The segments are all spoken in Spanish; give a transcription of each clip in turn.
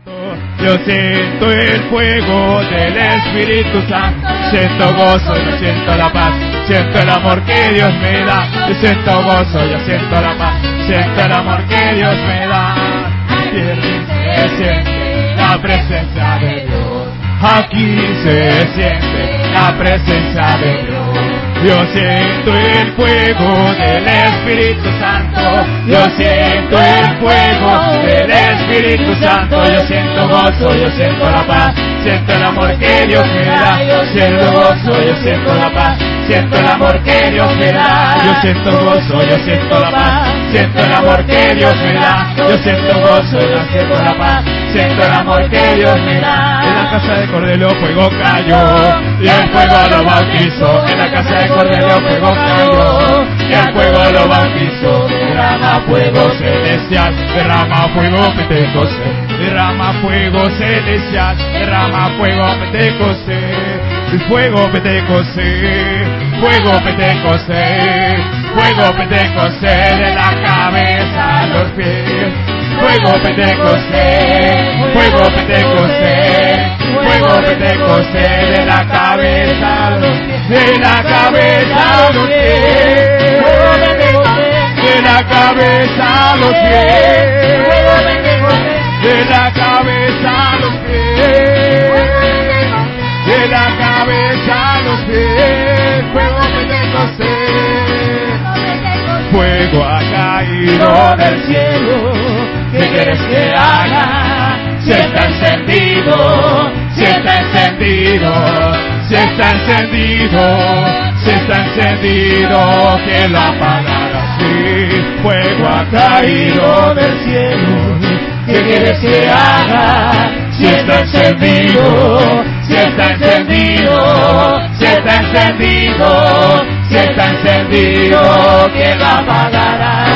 Yo siento el fuego del Espíritu Santo, siento gozo, yo siento la paz, siento el amor que Dios me da. Yo siento gozo, yo siento la paz, siento el amor que Dios me da. Aquí se siente la presencia de Dios, aquí se siente la presencia de Dios. Yo siento el fuego del Espíritu Santo, yo siento el fuego del Espíritu Santo, yo siento gozo, yo siento la paz, siento el amor que Dios me da. Yo siento gozo, yo siento la paz, siento el amor que Dios me da. Yo siento gozo, yo siento la paz, siento el amor que Dios me da. Yo siento gozo, yo siento la paz, siento el amor que Dios me da. En la casa de Cordelio fuego cayó y el fuego lo bautizó. En la casa de Cordelio fuego cayó y el fuego lo bautizó. Derrama fuego celestial, derrama fuego pentecostés, derrama fuego celestial, derrama fuego pentecostés. Fuego pentecostés, fuego pentecostés, fuego pentecostés de la cabeza a los pies. Fuego pentecostés, fuego pentecostés, fuego pentecostés de la cabeza a los pies, de la cabeza a los pies, de la cabeza a los pies, de la cabeza a los pies, de la cabeza a los pies. Fuego pentecostés, fuego ha caído del cielo. ¿Qué quieres que haga? Si está encendido, si está encendido, si está encendido, si está encendido, que lo apagará así. Fuego ha caído del cielo. ¿Qué quieres que haga? Si está encendido, si está encendido, si está encendido, si está encendido, que lo apagará.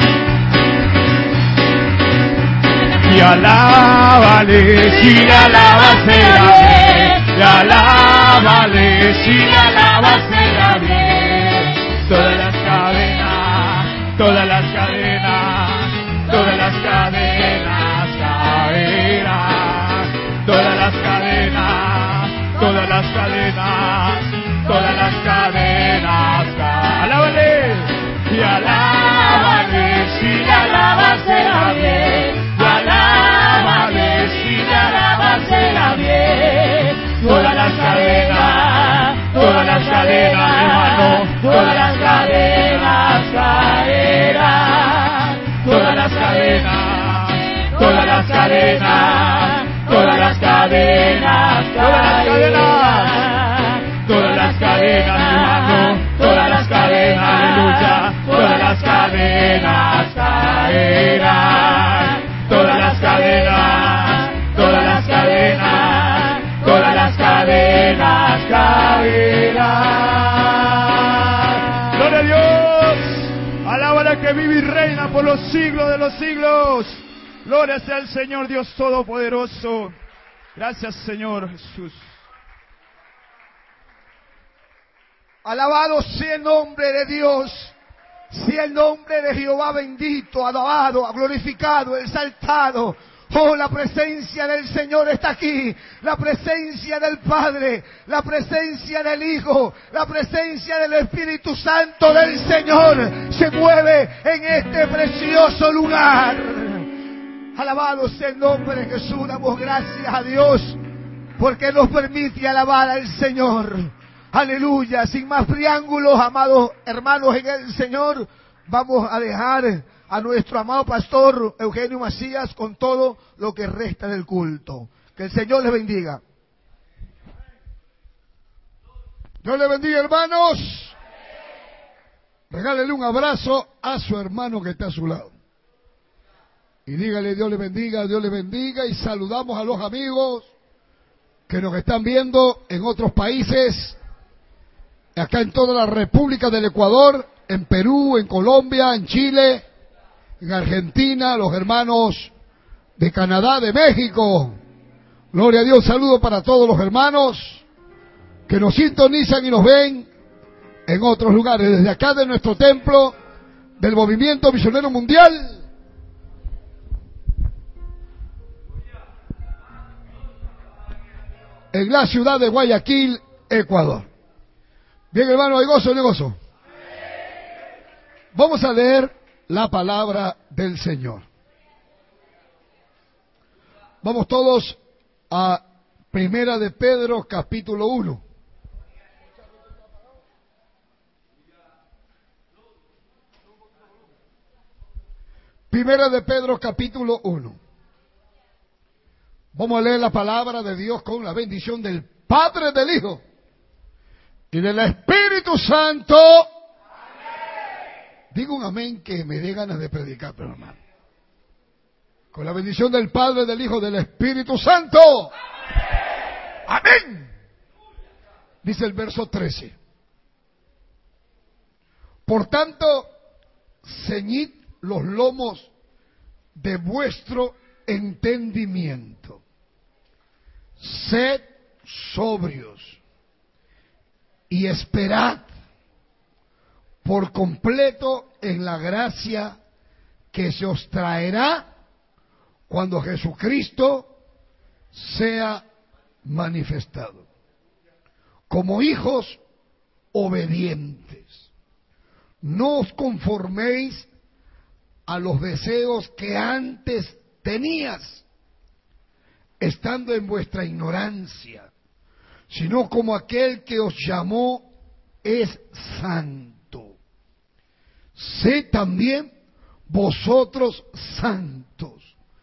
Y alábale, si le alabas será bien, y alábale, si le alabas será bien. Todas las cadenas, todas las cadenas, todas las cadenas caerán. Todas las cadenas, todas las cadenas, todas las cadenas caerán. Alábale, y alábale, si le alabas será bien. Alábale, si le alabas será bien. Todas las cadenas, hermano, todas las cadenas caerán. Todas las cadenas, todas las cadenas, todas las cadenas caerán. Todas las cadenas, hermano, todas las cadenas, aleluya, todas las cadenas caerán. Todas las cadenas, todas las cadenas, todas las cadenas caerán. Gloria a Dios. Alábala que vive y reina por los siglos de los siglos. Gloria sea al Señor Dios Todopoderoso. Gracias, Señor Jesús. Alabado sea el nombre de Dios. Sea el nombre de Jehová bendito, alabado, glorificado, exaltado. Oh, la presencia del Señor está aquí. La presencia del Padre, la presencia del Hijo, la presencia del Espíritu Santo del Señor se mueve en este precioso lugar. Alabado sea el nombre de Jesús. Damos gracias a Dios porque nos permite alabar al Señor. Aleluya. Sin más preámbulos, amados hermanos en el Señor, vamos a dejar a nuestro amado pastor Eugenio Macías con todo lo que resta del culto. Que el Señor les bendiga. Dios les bendiga, hermanos. Regálele un abrazo a su hermano que está a su lado. Y dígale Dios le bendiga, y saludamos a los amigos que nos están viendo en otros países, acá en toda la República del Ecuador, en Perú, en Colombia, en Chile, en Argentina, los hermanos de Canadá, de México. Gloria a Dios, saludo para todos los hermanos que nos sintonizan y nos ven en otros lugares, desde acá de nuestro templo, del Movimiento Misionero Mundial. en la ciudad de Guayaquil, Ecuador. Bien, hermano, ¿hay gozo o no hay gozo? Vamos a leer la palabra del Señor. Vamos todos a Primera de Pedro, capítulo 1. Primera de Pedro, capítulo 1. Vamos a leer la palabra de Dios con la bendición del Padre, del Hijo y del Espíritu Santo. Amén. Digo un amén que me dé ganas de predicar, pero hermano. Con la bendición del Padre, del Hijo y del Espíritu Santo. Amén. Amén. Dice el verso 13. Por tanto, ceñid los lomos de vuestro entendimiento. Sed sobrios y esperad por completo en la gracia que se os traerá cuando Jesucristo sea manifestado. Como hijos obedientes, no os conforméis a los deseos que antes tenías, estando en vuestra ignorancia, sino como aquel que os llamó es santo. Sed también vosotros santos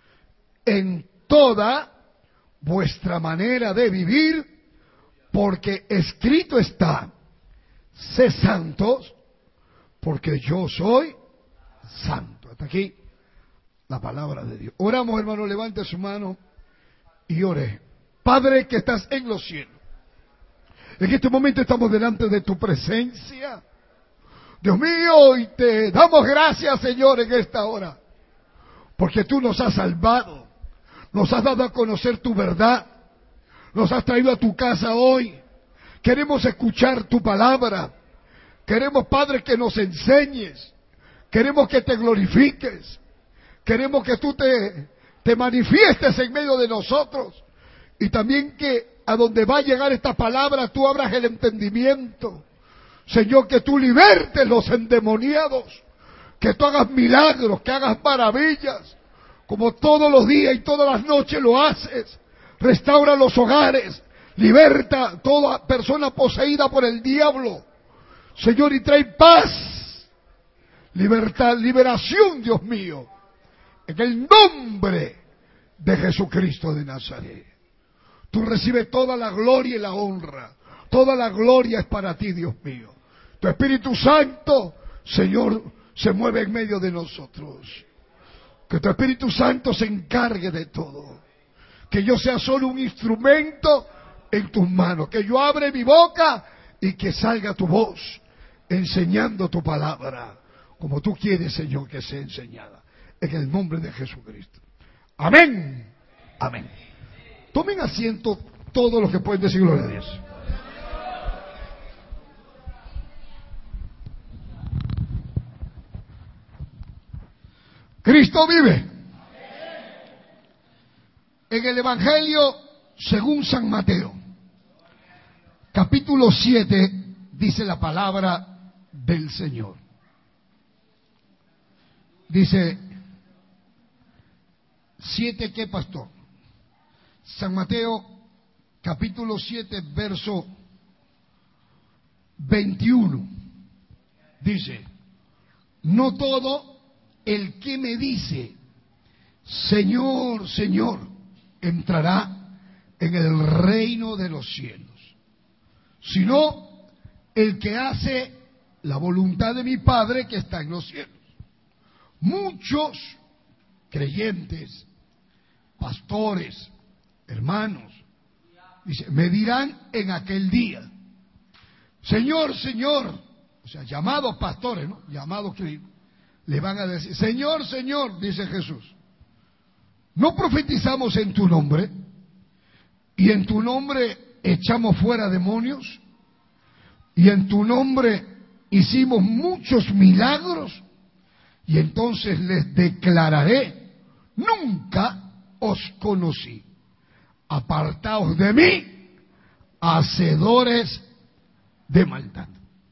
en toda vuestra manera de vivir, porque escrito está: sed santos, porque yo soy santo. Hasta aquí la palabra de Dios. Oramos, hermano, levante su mano y ore. Padre que estás en los cielos, en este momento estamos delante de tu presencia, Dios mío, y te damos gracias, Señor, en esta hora, porque tú nos has salvado, nos has dado a conocer tu verdad, nos has traído a tu casa hoy. Queremos escuchar tu palabra, queremos, Padre, que nos enseñes, queremos que te glorifiques, queremos que tú te manifiestes en medio de nosotros, y también que a donde va a llegar esta palabra tú abras el entendimiento. Señor, que tú libertes los endemoniados, que tú hagas milagros, que hagas maravillas, como todos los días y todas las noches lo haces. Restaura los hogares, liberta toda persona poseída por el diablo, Señor, y trae paz, libertad, liberación, Dios mío, en el nombre de Jesucristo de Nazaret. Tú recibes toda la gloria y la honra. Toda la gloria es para ti, Dios mío. Tu Espíritu Santo, Señor, se mueve en medio de nosotros. Que tu Espíritu Santo se encargue de todo. Que yo sea solo un instrumento en tus manos. Que yo abre mi boca y que salga tu voz enseñando tu palabra, como tú quieres, Señor, que sea enseñada. En el nombre de Jesucristo. Amén. Amén. Tomen asiento todos los que pueden decir gloria a Dios. Cristo vive. En el Evangelio según San Mateo, capítulo 7, dice la palabra del Señor. Dice, 7, ¿qué, pastor? San Mateo, capítulo 7, verso 21. Dice, no todo el que me dice, Señor, Señor, entrará en el reino de los cielos, sino el que hace la voluntad de mi Padre que está en los cielos. Muchos creyentes, pastores, hermanos, dice, me dirán en aquel día, Señor, Señor, o sea, llamados pastores, ¿no? Llamados que le van a decir, Señor, Señor, dice Jesús, ¿no profetizamos en tu nombre? Y en tu nombre echamos fuera demonios, y en tu nombre hicimos muchos milagros. Y entonces les declararé, nunca os conocí. Apartaos de mí, hacedores de maldad.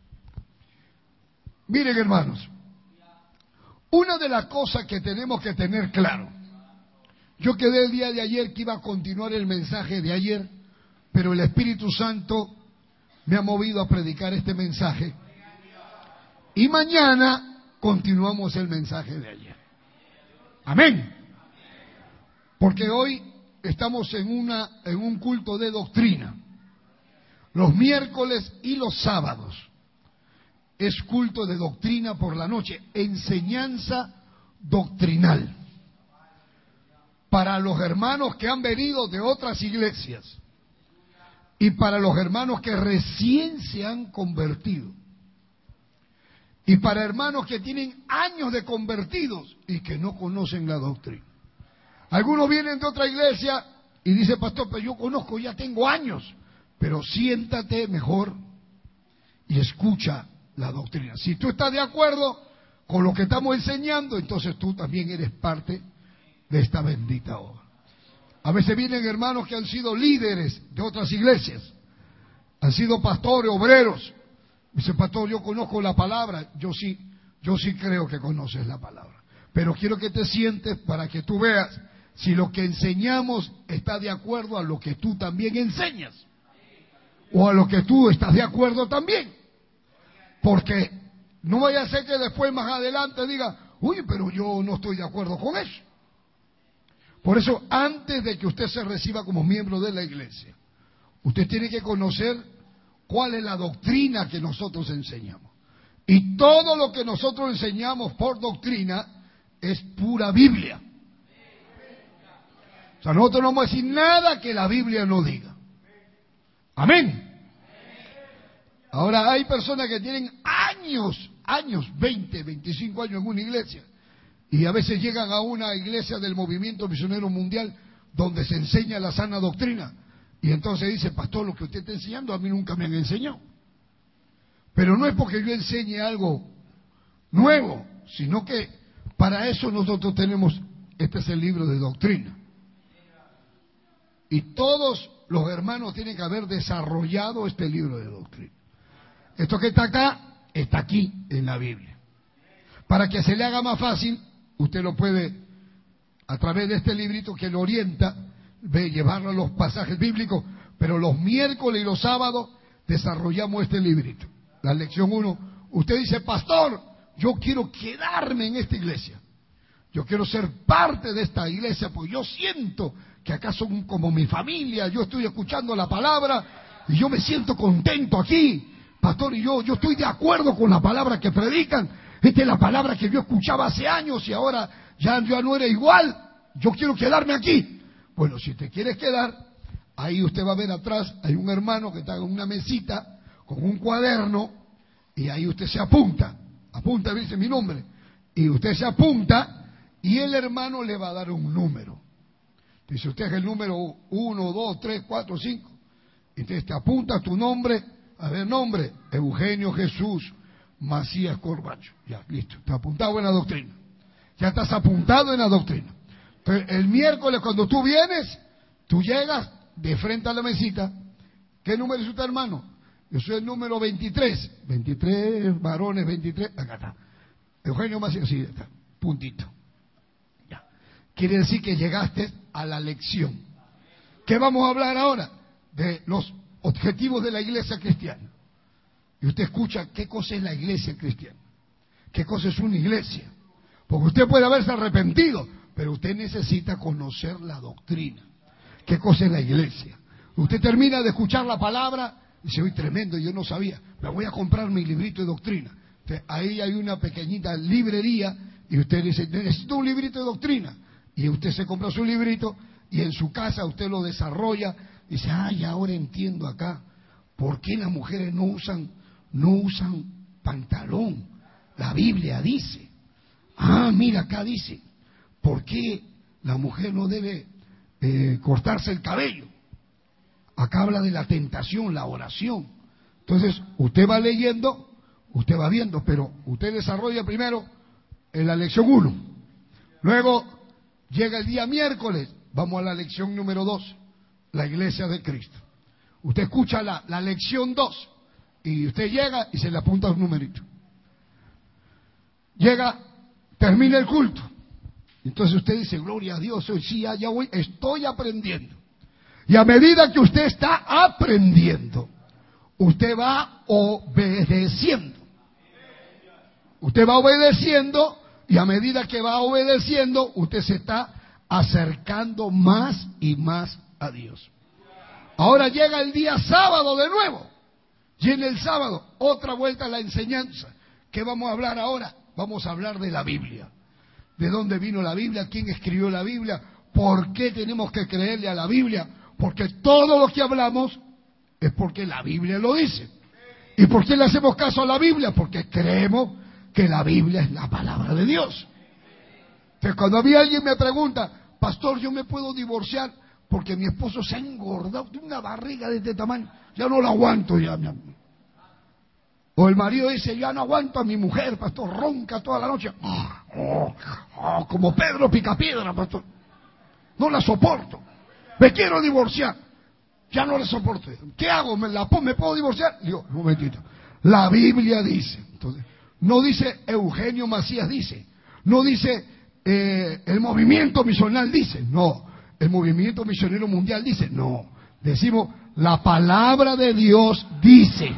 Miren, hermanos, una de las cosas que tenemos que tener claro, yo quedé el día de ayer que iba a continuar el mensaje de ayer, pero el Espíritu Santo me ha movido a predicar este mensaje, y mañana continuamos el mensaje de ayer. Amén. Porque hoy estamos en un culto de doctrina. Los miércoles y los sábados es culto de doctrina por la noche, enseñanza doctrinal. Para los hermanos que han venido de otras iglesias y para los hermanos que recién se han convertido y para hermanos que tienen años de convertidos y que no conocen la doctrina. Algunos vienen de otra iglesia y dicen, pastor, pero yo conozco, ya tengo años. Pero siéntate mejor y escucha la doctrina. Si tú estás de acuerdo con lo que estamos enseñando, entonces tú también eres parte de esta bendita obra. A veces vienen hermanos que han sido líderes de otras iglesias, han sido pastores, obreros. Dice, pastor, yo conozco la palabra. Yo sí creo que conoces la palabra. Pero quiero que te sientes para que tú veas si lo que enseñamos está de acuerdo a lo que tú también enseñas. O a lo que tú estás de acuerdo también. Porque no vaya a ser que después más adelante diga, uy, pero yo no estoy de acuerdo con eso. Por eso, antes de que usted se reciba como miembro de la iglesia, usted tiene que conocer cuál es la doctrina que nosotros enseñamos. Y todo lo que nosotros enseñamos por doctrina es pura Biblia. O sea, nosotros no vamos a decir nada que la Biblia no diga. Amén. Ahora hay personas que tienen años, 20, 25 años en una iglesia, y a veces llegan a una iglesia del movimiento misionero mundial donde se enseña la sana doctrina, y entonces dice, pastor, lo que usted está enseñando a mí nunca me han enseñado. Pero no es porque yo enseñe algo nuevo, sino que para eso nosotros tenemos, este es el libro de doctrina. Y todos los hermanos tienen que haber desarrollado este libro de doctrina. Esto que está acá, está aquí en la Biblia. Para que se le haga más fácil, usted lo puede, a través de este librito que lo orienta, llevarlo a los pasajes bíblicos, pero los miércoles y los sábados desarrollamos este librito. La lección 1, usted dice, pastor, yo quiero quedarme en esta iglesia. Yo quiero ser parte de esta iglesia, porque yo siento que acá son como mi familia, yo estoy escuchando la palabra y yo me siento contento aquí. Pastor, y yo estoy de acuerdo con la palabra que predican. Esta es la palabra que yo escuchaba hace años y ahora ya no era igual. Yo quiero quedarme aquí. Bueno, si te quieres quedar, ahí usted va a ver atrás, hay un hermano que está en una mesita con un cuaderno y ahí usted se apunta, dice mi nombre, y usted se apunta y el hermano le va a dar un número. Dice, usted es el número 1, 2, 3, 4, 5. Entonces te apunta tu nombre. A ver, nombre, Eugenio Jesús Macías Corbacho. Ya, listo, está apuntado en la doctrina. Ya estás apuntado en la doctrina. Entonces, el miércoles cuando tú vienes, tú llegas de frente a la mesita. ¿Qué número es usted, hermano? Yo soy el número 23. 23, varones, 23. Acá está. Eugenio Macías, sí, está. Puntito. Ya. Quiere decir que llegaste a la lección. ¿Qué vamos a hablar ahora? De los objetivos de la iglesia cristiana. Y usted escucha qué cosa es la iglesia cristiana, qué cosa es una iglesia. Porque usted puede haberse arrepentido, pero usted necesita conocer la doctrina. ¿Qué cosa es la iglesia? Usted termina de escuchar la palabra y dice, uy, tremendo, yo no sabía, me voy a comprar mi librito de doctrina. Entonces, ahí hay una pequeñita librería y usted dice, necesito un librito de doctrina. Y usted se compra su librito y en su casa usted lo desarrolla. Dice, ay, ahora entiendo acá por qué las mujeres no usan pantalón. La Biblia dice. Mira, acá dice, ¿por qué la mujer no debe cortarse el cabello? Acá habla de la tentación, la oración. Entonces, usted va leyendo, usted va viendo, pero usted desarrolla primero en la lección 1. Luego, llega el día miércoles, vamos a la lección número 2. La iglesia de Cristo. Usted escucha la lección 2 y usted llega y se le apunta un numerito. Llega, termina el culto. Entonces usted dice, gloria a Dios, hoy sí, ya voy, estoy aprendiendo. Y a medida que usted está aprendiendo, usted va obedeciendo. Usted va obedeciendo y a medida que va obedeciendo, usted se está acercando más y más a Dios. Ahora llega el día sábado de nuevo. Y en el sábado, otra vuelta a la enseñanza. ¿Qué vamos a hablar ahora? Vamos a hablar de la Biblia. ¿De dónde vino la Biblia? ¿Quién escribió la Biblia? ¿Por qué tenemos que creerle a la Biblia? Porque todo lo que hablamos es porque la Biblia lo dice. ¿Y por qué le hacemos caso a la Biblia? Porque creemos que la Biblia es la palabra de Dios. Entonces, cuando a mí alguien me pregunta, pastor, ¿yo me puedo divorciar? Porque mi esposo se ha engordado, tiene una barriga de este tamaño, ya no lo aguanto ya. O el marido dice, ya no aguanto a mi mujer, pastor, ronca toda la noche. Como Pedro Picapiedra, pastor. No la soporto. Me quiero divorciar. Ya no la soporto. ¿Qué hago? ¿Me puedo divorciar? Digo, un momentito. La Biblia dice. Entonces, no dice Eugenio Macías dice. No dice el movimiento misional dice. No. El movimiento misionero mundial dice. No. Decimos, la palabra de Dios dice.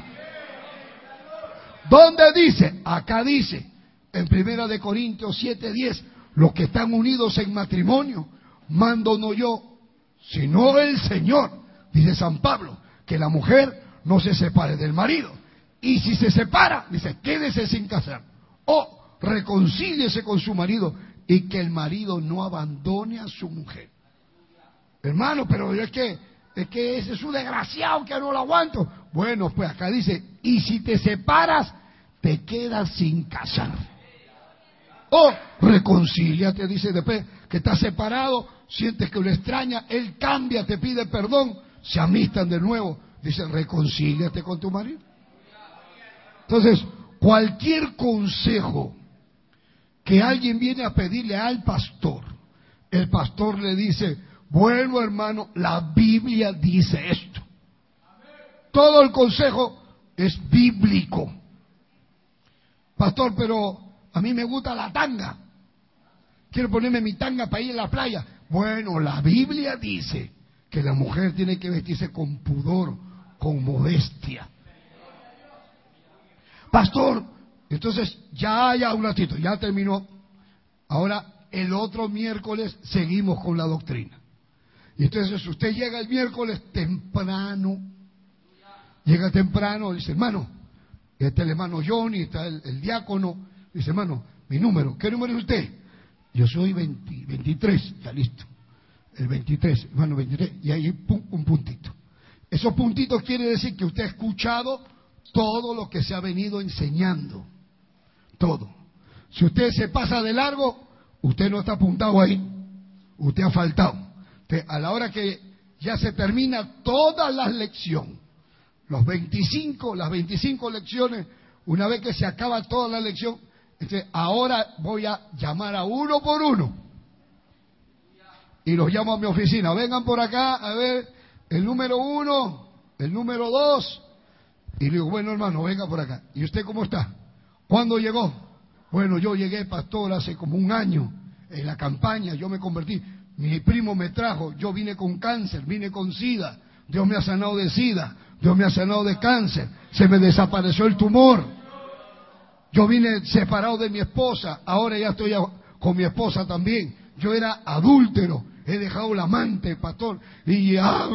¿Dónde dice? Acá dice, en 1 Corintios 7:10, los que están unidos en matrimonio, mando no yo, sino el Señor, dice San Pablo, que la mujer no se separe del marido. Y si se separa, dice, quédese sin casar, o reconcíliese con su marido, y que el marido no abandone a su mujer. Hermano, pero es que ese es un desgraciado que no lo aguanto. Bueno, pues acá dice, y si te separas, te quedas sin casar. O reconcíliate, dice después que estás separado, sientes que lo extraña, él cambia, te pide perdón, se amistan de nuevo, dice, reconcíliate con tu marido. Entonces, cualquier consejo que alguien viene a pedirle al pastor, el pastor le dice, bueno, hermano, la Biblia dice esto. Todo el consejo es bíblico. Pastor, pero a mí me gusta la tanga. Quiero ponerme mi tanga para ir a la playa. Bueno, la Biblia dice que la mujer tiene que vestirse con pudor, con modestia. Pastor, entonces ya un ratito, ya terminó. Ahora, el otro miércoles seguimos con la doctrina. Y entonces usted llega el miércoles temprano, llega temprano, dice, hermano, está el hermano Johnny, está el diácono, dice, hermano, mi número, ¿qué número es usted? Yo soy 23, ya listo, el 23, hermano 23, y ahí un puntito. Esos puntitos quiere decir que usted ha escuchado todo lo que se ha venido enseñando, todo. Si usted se pasa de largo, usted no está apuntado ahí, usted ha faltado. A la hora que ya se termina toda la lección, las 25 lecciones, una vez que se acaba toda la lección, ahora voy a llamar a uno por uno. Y los llamo a mi oficina. Vengan por acá, a ver, el número 1, el número 2. Y le digo, bueno, hermano, venga por acá. ¿Y usted cómo está? ¿Cuándo llegó? Bueno, yo llegué, pastor, hace como un año, en la campaña, yo me convertí. Mi primo me trajo, yo vine con cáncer, vine con SIDA, Dios me ha sanado de SIDA, Dios me ha sanado de cáncer, se me desapareció el tumor, yo vine separado de mi esposa, ahora ya estoy con mi esposa también, yo era adúltero, he dejado la amante, pastor, y ya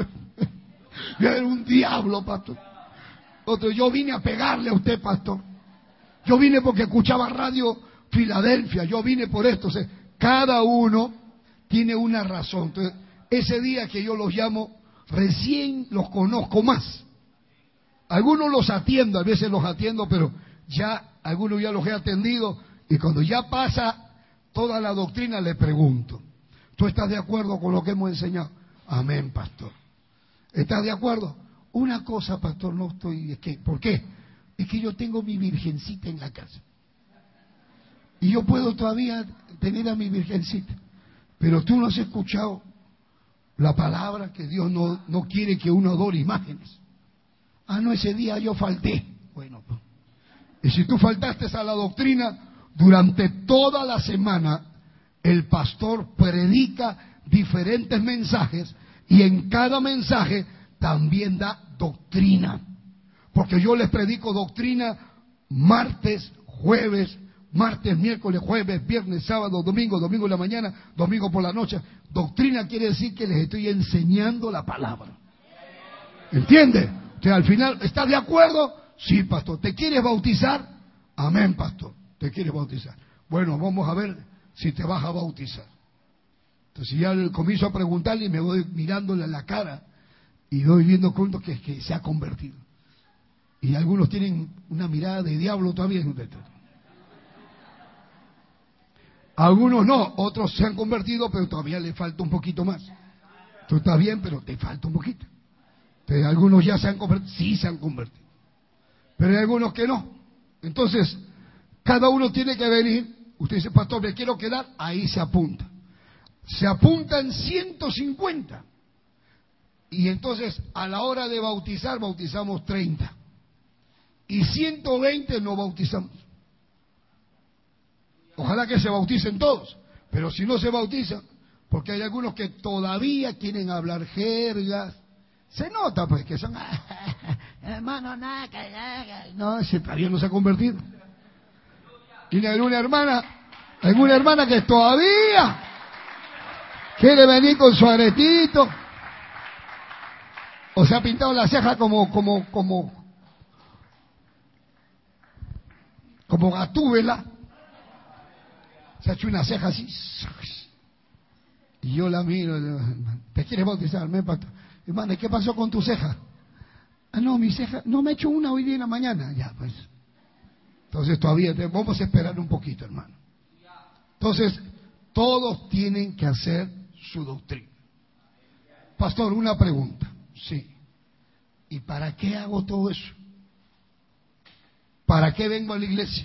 era un diablo, pastor. Yo vine a pegarle a usted, pastor, yo vine porque escuchaba Radio Filadelfia, yo vine por esto, o sea, cada uno tiene una razón. Entonces, ese día que yo los llamo, recién los conozco más. Algunos los atiendo, a veces los atiendo, pero ya algunos ya los he atendido, y cuando ya pasa toda la doctrina le pregunto, ¿tú estás de acuerdo con lo que hemos enseñado? Amén, pastor. ¿Estás de acuerdo? Una cosa, pastor, no estoy... ¿Por qué? Es que yo tengo mi virgencita en la casa. Y yo puedo todavía tener a mi virgencita. Pero tú no has escuchado la palabra que Dios no quiere que uno adore imágenes. No, ese día yo falté. Bueno, pues. Y si tú faltaste a la doctrina, durante toda la semana el pastor predica diferentes mensajes y en cada mensaje también da doctrina. Porque yo les predico doctrina martes, jueves, martes, miércoles, jueves, viernes, sábado, domingo, domingo en la mañana, domingo por la noche. Doctrina quiere decir que les estoy enseñando la palabra. ¿Entiende? O sea, al final, ¿estás de acuerdo? Sí, pastor. ¿Te quieres bautizar? Amén, pastor. ¿Te quieres bautizar? Bueno, vamos a ver si te vas a bautizar. Entonces ya comienzo a preguntarle y me voy mirándole a la cara y doy viendo cuenta que se ha convertido. Y algunos tienen una mirada de diablo todavía. Algunos no, otros se han convertido, pero todavía le falta un poquito más. Tú estás bien, pero te falta un poquito. Entonces, algunos ya se han convertido, sí se han convertido. Pero hay algunos que no. Entonces, cada uno tiene que venir. Usted dice, pastor, me quiero quedar. Ahí se apunta. Se apuntan 150. Y entonces, a la hora de bautizar, bautizamos 30. Y 120 no bautizamos. Ojalá que se bauticen todos. Pero si no se bautizan, porque hay algunos que todavía quieren hablar jergas. Se nota pues que son hermano, nada, no, ese todavía no se ha convertido. Y hay alguna hermana que todavía quiere venir con su aretito, o se ha pintado la ceja como Gatúbela, se ha hecho una ceja así, y yo la miro, ¿te quieres bautizarme, pastor? Hermano, ¿qué pasó con tu ceja? No, mi ceja, no me he hecho una hoy día en la mañana. Ya, pues. Entonces todavía vamos a esperar un poquito, hermano. Entonces, todos tienen que hacer su doctrina. Pastor, una pregunta. Sí. ¿Y para qué hago todo eso? ¿Para qué vengo a la iglesia?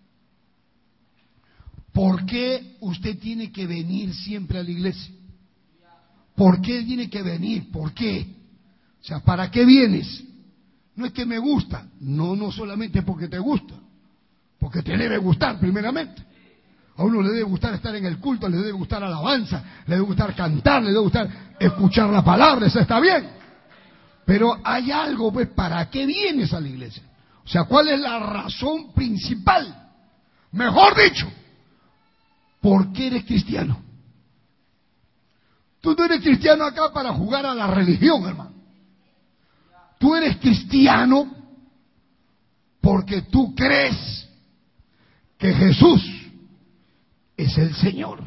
¿Por qué usted tiene que venir siempre a la iglesia? ¿Por qué tiene que venir? ¿Por qué? O sea, ¿para qué vienes? No es que me gusta. No solamente porque te gusta. Porque te debe gustar primeramente. A uno le debe gustar estar en el culto, le debe gustar alabanza, le debe gustar cantar, le debe gustar escuchar la palabra, eso está bien. Pero hay algo, pues, ¿para qué vienes a la iglesia? O sea, ¿cuál es la razón principal? Mejor dicho, ¿por qué eres cristiano? Tú no eres cristiano acá para jugar a la religión, hermano. Tú eres cristiano porque tú crees que Jesús es el Señor.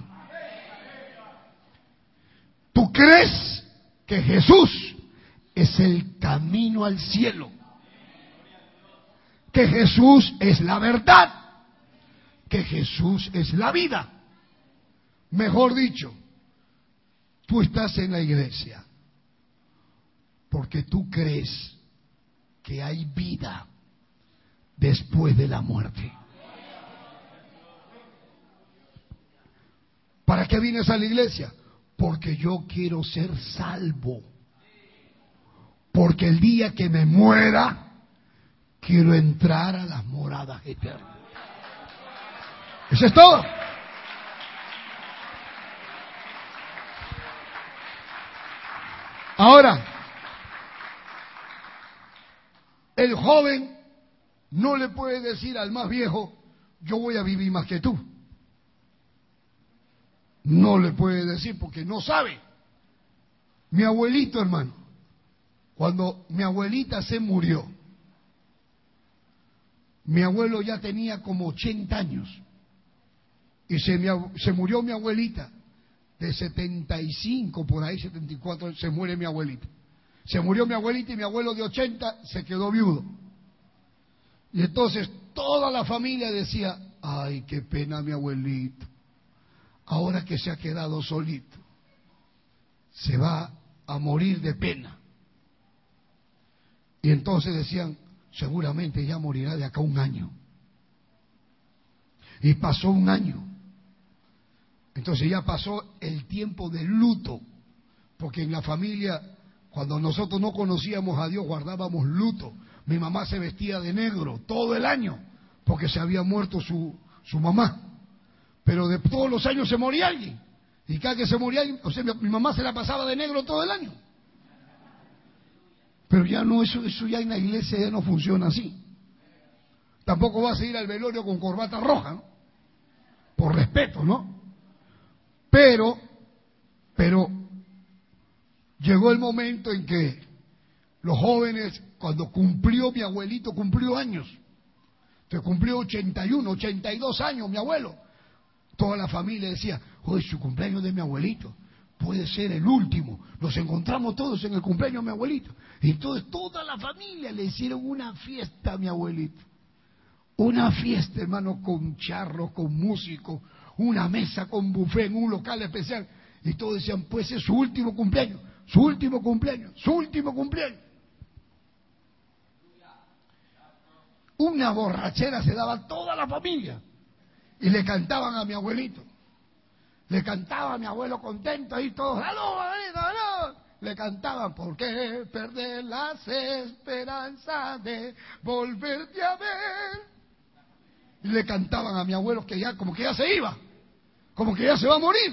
Tú crees que Jesús es el camino al cielo. Que Jesús es la verdad. Que Jesús es la vida. Mejor dicho, tú estás en la iglesia porque tú crees que hay vida después de la muerte. ¿Para qué vienes a la iglesia? Porque yo quiero ser salvo. Porque el día que me muera, quiero entrar a las moradas eternas. Eso es todo. Ahora, el joven no le puede decir al más viejo, yo voy a vivir más que tú. No le puede decir porque no sabe. Mi abuelito, hermano, cuando mi abuelita se murió, mi abuelo ya tenía como 80 años. Y se murió mi abuelita. De 75, por ahí 74, se muere mi abuelita. Se murió mi abuelita y mi abuelo de 80 se quedó viudo. Y entonces toda la familia decía, ay, qué pena mi abuelito. Ahora que se ha quedado solito, se va a morir de pena. Y entonces decían, seguramente ya morirá de acá 1 año. Y pasó 1 año. Entonces ya pasó el tiempo de luto porque en la familia, cuando nosotros no conocíamos a Dios, guardábamos luto. Mi mamá se vestía de negro todo el año, porque se había muerto su mamá. Pero de todos los años se moría alguien. Y cada que se moría alguien, o sea, mi mamá se la pasaba de negro todo el año. Pero ya no, eso ya en la iglesia ya no funciona así. Tampoco vas a ir al velorio con corbata roja, ¿no? Por respeto, ¿no? Pero llegó el momento en que los jóvenes, cuando mi abuelito cumplió años, entonces cumplió 81, 82 años mi abuelo, toda la familia decía, hoy su cumpleaños de mi abuelito puede ser el último, nos encontramos todos en el cumpleaños de mi abuelito. Y entonces toda la familia le hicieron una fiesta a mi abuelito. Una fiesta, hermano, con charros, con músicos, una mesa con buffet en un local especial. Y todos decían, pues es su último cumpleaños, su último cumpleaños, su último cumpleaños. Una borrachera se daba a toda la familia. Y le cantaban a mi abuelito. Le cantaba a mi abuelo contento ahí todos, ¡salud, abuelito, salud! Le cantaban, ¿por qué perder las esperanzas de volverte a ver? Y le cantaban a mi abuelo que ya, como que ya se iba, como que ya se va a morir.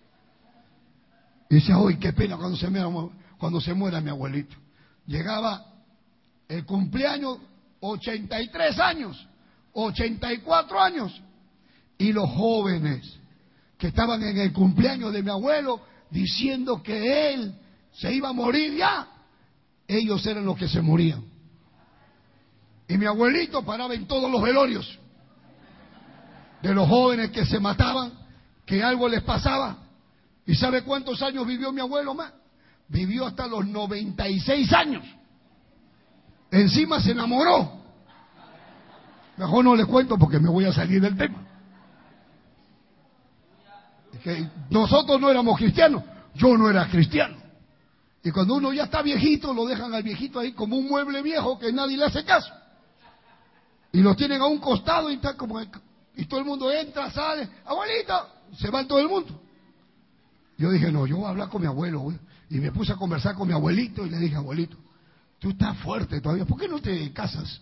Y decía, ¡uy, qué pena cuando se muera mi abuelito! Llegaba el cumpleaños, 83 años, 84 años, y los jóvenes que estaban en el cumpleaños de mi abuelo diciendo que él se iba a morir ya, ellos eran los que se morían. Y mi abuelito paraba en todos los velorios de los jóvenes que se mataban, que algo les pasaba. ¿Y sabe cuántos años vivió mi abuelo más? Vivió hasta los 96 años. Encima se enamoró. Mejor no les cuento porque me voy a salir del tema. Que nosotros no éramos cristianos, yo no era cristiano. Y cuando uno ya está viejito, lo dejan al viejito ahí como un mueble viejo que nadie le hace caso. Y lo tienen a un costado y está como, y todo el mundo entra, sale, abuelito, se va todo el mundo. Yo dije, no, yo voy a hablar con mi abuelo, güey. Y me puse a conversar con mi abuelito y le dije, abuelito, tú estás fuerte todavía, ¿por qué no te casas?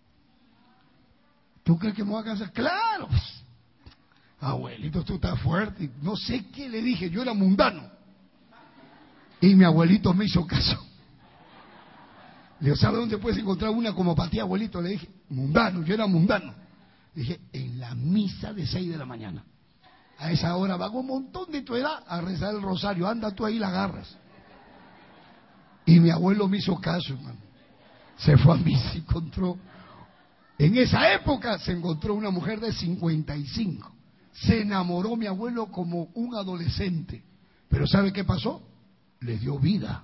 ¿Tú crees que me voy a casar? Claro, pues. Abuelito, tú estás fuerte. No sé qué le dije, yo era mundano. Y mi abuelito me hizo caso. Le digo, ¿sabe dónde puedes encontrar una como para ti, abuelito? Le dije, mundano, yo era mundano. Le dije, en la misa de 6 de la mañana. A esa hora va un montón de tu edad a rezar el rosario. Anda tú ahí, la agarras. Y mi abuelo me hizo caso, hermano. Se fue a misa y encontró. En esa época se encontró una mujer de 55. Se enamoró mi abuelo como un adolescente. Pero ¿sabe qué pasó? Le dio vida.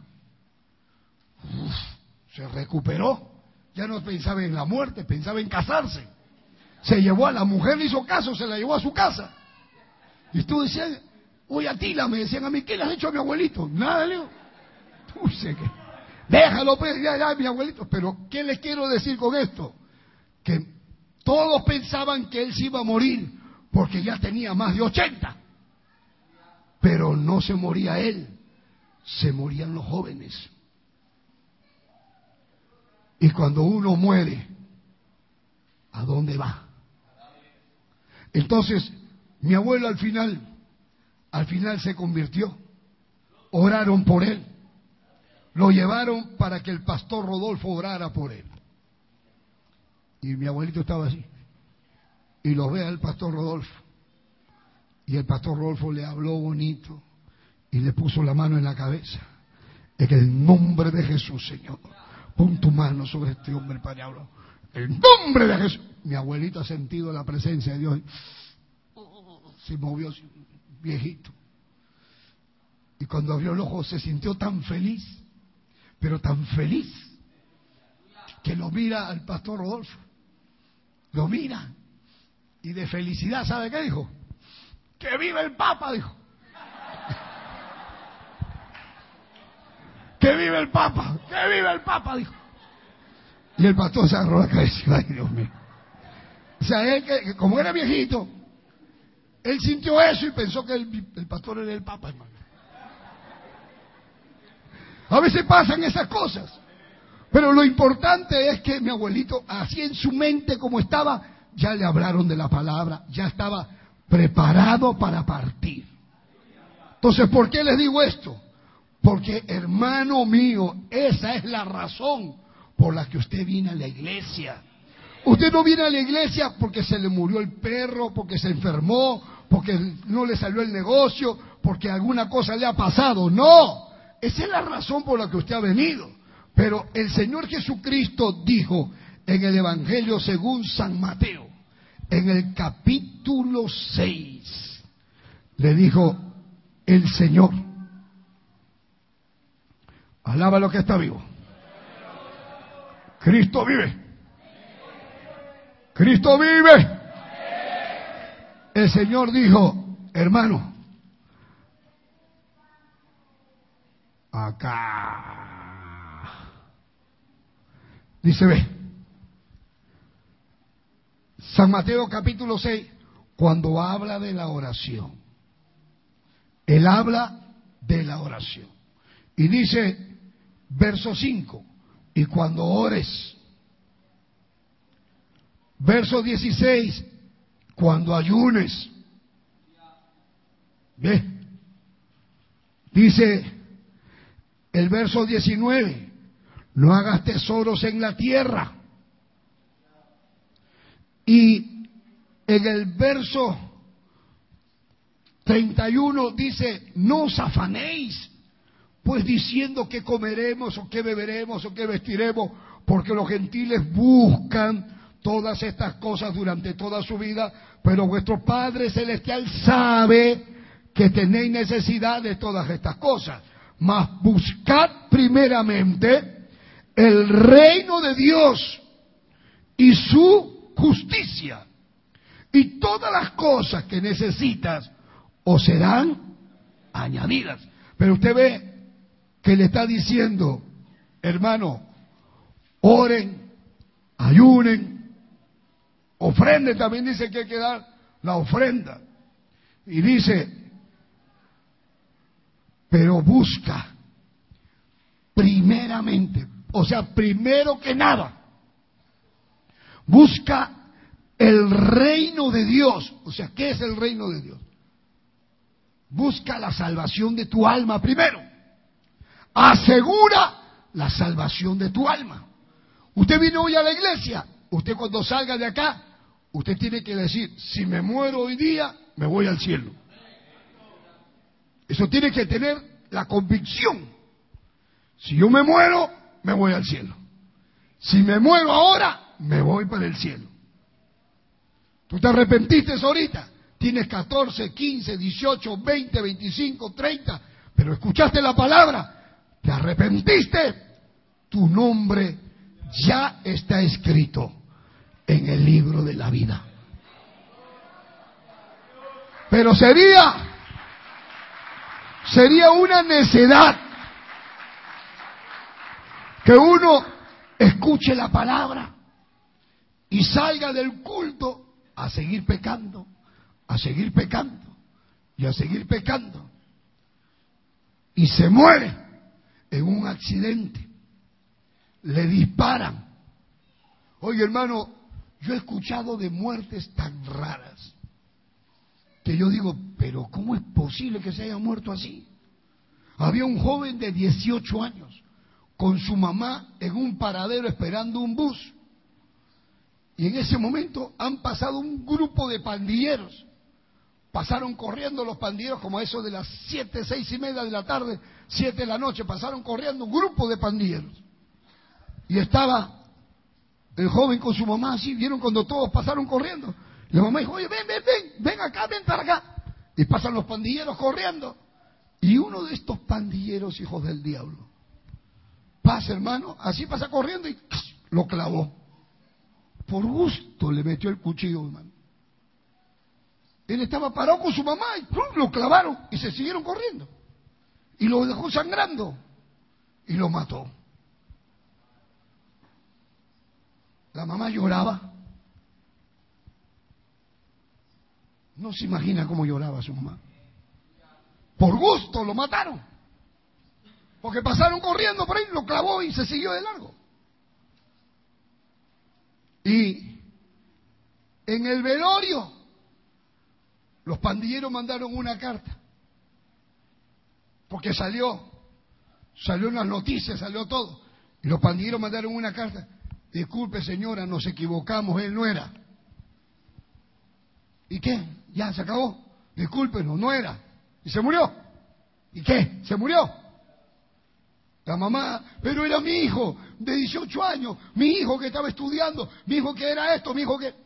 Se recuperó. Ya no pensaba en la muerte, pensaba en casarse. Se llevó a la mujer, le hizo caso, se la llevó a su casa. Y tú decías, oye, Atila, me decían a mí, ¿qué le has hecho a mi abuelito? Nada, le digo. Tú sé que, déjalo, pues, ya, mi abuelito. Pero, ¿qué les quiero decir con esto? Que todos pensaban que él se iba a morir, porque ya tenía más de 80. Pero no se moría él, se morían los jóvenes. Y cuando uno muere, ¿a dónde va? Entonces, mi abuelo al final se convirtió. Oraron por él. Lo llevaron para que el pastor Rodolfo orara por él. Y mi abuelito estaba así. Y lo ve al pastor Rodolfo. Y el pastor Rodolfo le habló bonito y le puso la mano en la cabeza. En el nombre de Jesús, Señor, pon tu mano sobre este hombre, Padre. Hablo. En nombre de Jesús. Mi abuelito ha sentido la presencia de Dios. Se movió viejito. Y cuando abrió el ojo se sintió tan feliz, pero tan feliz, que lo mira al pastor Rodolfo. Lo mira. Y de felicidad, ¿sabe qué dijo? ¡Que viva el Papa! Dijo. ¡Que viva el Papa! ¡Que viva el Papa! Dijo. Y el pastor se agarró la cabeza. ¡Ay, Dios mío! O sea, él, que como era viejito, él sintió eso y pensó que el pastor era el Papa, hermano. A veces pasan esas cosas. Pero lo importante es que mi abuelito, así en su mente como estaba, ya le hablaron de la palabra, ya estaba preparado para partir. Entonces, ¿por qué les digo esto? Porque, hermano mío, esa es la razón por la que usted viene a la iglesia. Usted no viene a la iglesia porque se le murió el perro, porque se enfermó, porque no le salió el negocio, porque alguna cosa le ha pasado. No, esa es la razón por la que usted ha venido. Pero el Señor Jesucristo dijo en el Evangelio según San Mateo, en el capítulo 6, le dijo el Señor, alaba lo que está vivo. Cristo vive. Cristo vive. El Señor dijo, hermano, acá. Dice, ve. San Mateo capítulo 6, cuando habla de la oración. Él habla de la oración. Y dice, verso 5, y cuando ores. Verso 16, cuando ayunes. ¿Ve? Dice el verso 19, no hagas tesoros en la tierra. Y en el verso 31 dice, no os afanéis, pues diciendo qué comeremos o qué beberemos o qué vestiremos, porque los gentiles buscan todas estas cosas durante toda su vida, pero vuestro Padre Celestial sabe que tenéis necesidad de todas estas cosas. Mas buscad primeramente el reino de Dios y su justicia, y todas las cosas que necesitas os serán añadidas. Pero usted ve que le está diciendo, hermano, oren, ayunen, ofrenden, también dice que hay que dar la ofrenda. Y dice, pero busca primeramente, o sea, primero que nada, busca el reino de Dios. O sea, ¿qué es el reino de Dios? Busca la salvación de tu alma primero. Asegura la salvación de tu alma. Usted vino hoy a la iglesia. Usted cuando salga de acá, usted tiene que decir, si me muero hoy día, me voy al cielo. Eso tiene que tener la convicción. Si yo me muero, me voy al cielo. Si me muero ahora, me voy para el cielo. Tú te arrepentiste ahorita. Tienes 14, 15, 18, 20, 25, 30, pero escuchaste la palabra, te arrepentiste, tu nombre ya está escrito en el libro de la vida. Pero sería una necedad que uno escuche la palabra y salga del culto a seguir pecando, a seguir pecando y a seguir pecando, y se muere en un accidente, le disparan. Oye, hermano, yo he escuchado de muertes tan raras que yo digo, pero ¿cómo es posible que se haya muerto así? Había un joven de 18 años con su mamá en un paradero esperando un bus, y en ese momento han pasado un grupo de pandilleros. Pasaron corriendo los pandilleros como a eso de las 7, 6 y media de la tarde, 7 de la noche, pasaron corriendo un grupo de pandilleros. Y estaba el joven con su mamá así, vieron cuando todos pasaron corriendo. La mamá dijo, oye, ven acá, ven para acá. Y pasan los pandilleros corriendo. Y uno de estos pandilleros, hijos del diablo, pasa, hermano, así pasa corriendo y lo clavó. Por gusto le metió el cuchillo, hermano. Él estaba parado con su mamá y ¡pum!, lo clavaron y se siguieron corriendo. Y lo dejó sangrando y lo mató. La mamá lloraba. No se imagina cómo lloraba su mamá. Por gusto lo mataron. Porque pasaron corriendo por ahí, lo clavó y se siguió de largo. Y en el velorio, los pandilleros mandaron una carta. Porque salió en las noticias, salió todo. Y los pandilleros mandaron una carta. Disculpe, señora, nos equivocamos, él no era. ¿Y qué? Ya, se acabó. Discúlpenos, no era. Y se murió. ¿Y qué? Se murió. La mamá, pero era mi hijo de 18 años, mi hijo que estaba estudiando, mi hijo que era esto, mi hijo que...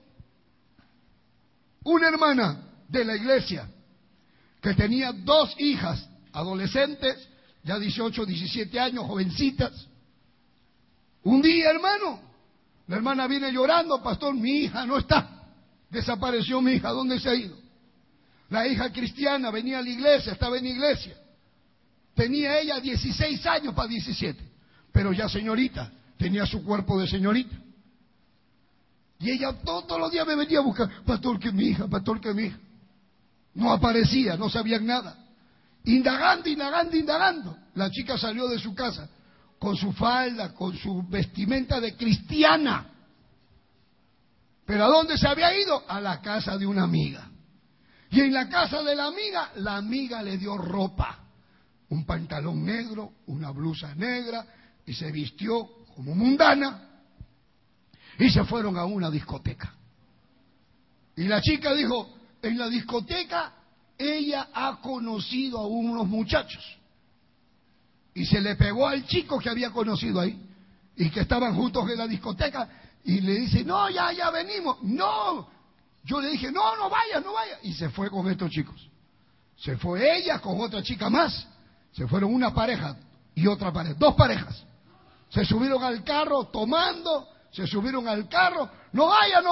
Una hermana de la iglesia que tenía 2 hijas adolescentes, ya 18, 17 años, jovencitas. Un día, hermano, la hermana viene llorando, pastor, mi hija no está. Desapareció mi hija, ¿dónde se ha ido? La hija cristiana venía a la iglesia, estaba en la iglesia. Tenía ella 16 años para 17, pero ya señorita, tenía su cuerpo de señorita. Y ella todos los días me venía a buscar, pastor, que mi hija, pastor, que mi hija. No aparecía, no sabían nada. Indagando. La chica salió de su casa con su falda, con su vestimenta de cristiana. ¿Pero a dónde se había ido? A la casa de una amiga. Y en la casa de la amiga le dio ropa. Un pantalón negro, una blusa negra, y se vistió como mundana. Y se fueron a una discoteca. Y la chica dijo, en la discoteca ella ha conocido a unos muchachos. Y se le pegó al chico que había conocido ahí. Y que estaban juntos en la discoteca. Y le dice, no, ya venimos. No. Yo le dije, no vayas. Y se fue con estos chicos. Se fue ella con otra chica más. Se fueron una pareja y otra pareja. 2 parejas. Se subieron al carro tomando. Se subieron al carro. No vayas.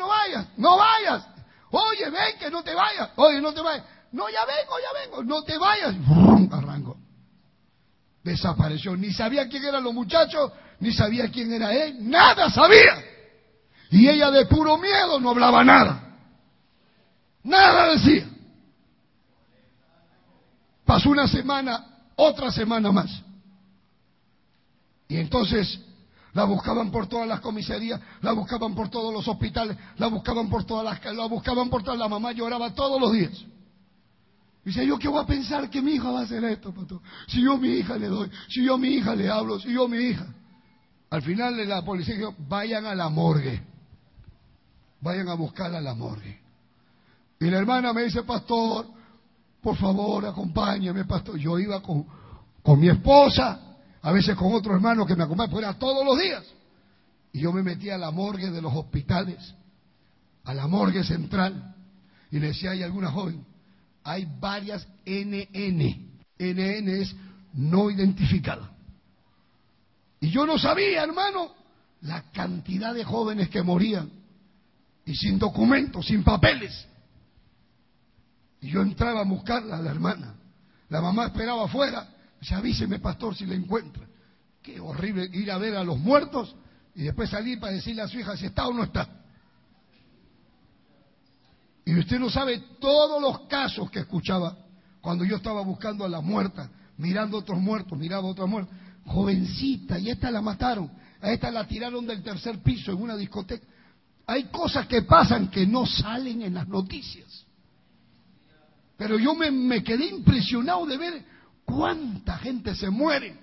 Oye, ven que no te vayas. Oye, no te vayas. No, ya vengo. No te vayas. ¡Brum! Arrancó. Desapareció. Ni sabía quién eran los muchachos, ni sabía quién era él. Nada sabía. Y ella de puro miedo no hablaba nada. Nada decía. Pasó una semana, otra semana más. Y entonces la buscaban por todas las comisarías, la buscaban por todos los hospitales, la buscaban por todas la mamá lloraba todos los días. Dice, ¿yo qué voy a pensar que mi hija va a hacer esto, pastor? Si yo a mi hija le doy, si yo a mi hija le hablo, si yo a mi hija. Al final la policía dijo, vayan a la morgue. Vayan a buscarla a la morgue. Y la hermana me dice, pastor, por favor, acompáñame, pastor. Yo iba con mi esposa, a veces con otro hermano que me acompaña, pues era todos los días. Y yo me metía a la morgue de los hospitales, a la morgue central, y le decía, ¿hay alguna joven? Hay varias NN. NN es no identificada. Y yo no sabía, hermano, la cantidad de jóvenes que morían, y sin documentos, sin papeles. Y yo entraba a buscarla a la hermana. La mamá esperaba afuera. Dice, avíseme, pastor, si la encuentra. Qué horrible ir a ver a los muertos y después salir para decirle a su hija si está o no está. Y usted no sabe todos los casos que escuchaba cuando yo estaba buscando a la muerta, mirando a otros muertos, miraba a otra muerta. Jovencita, y esta la mataron. A esta la tiraron del 3er piso en una discoteca. Hay cosas que pasan que no salen en las noticias. Pero yo me quedé impresionado de ver cuánta gente se muere.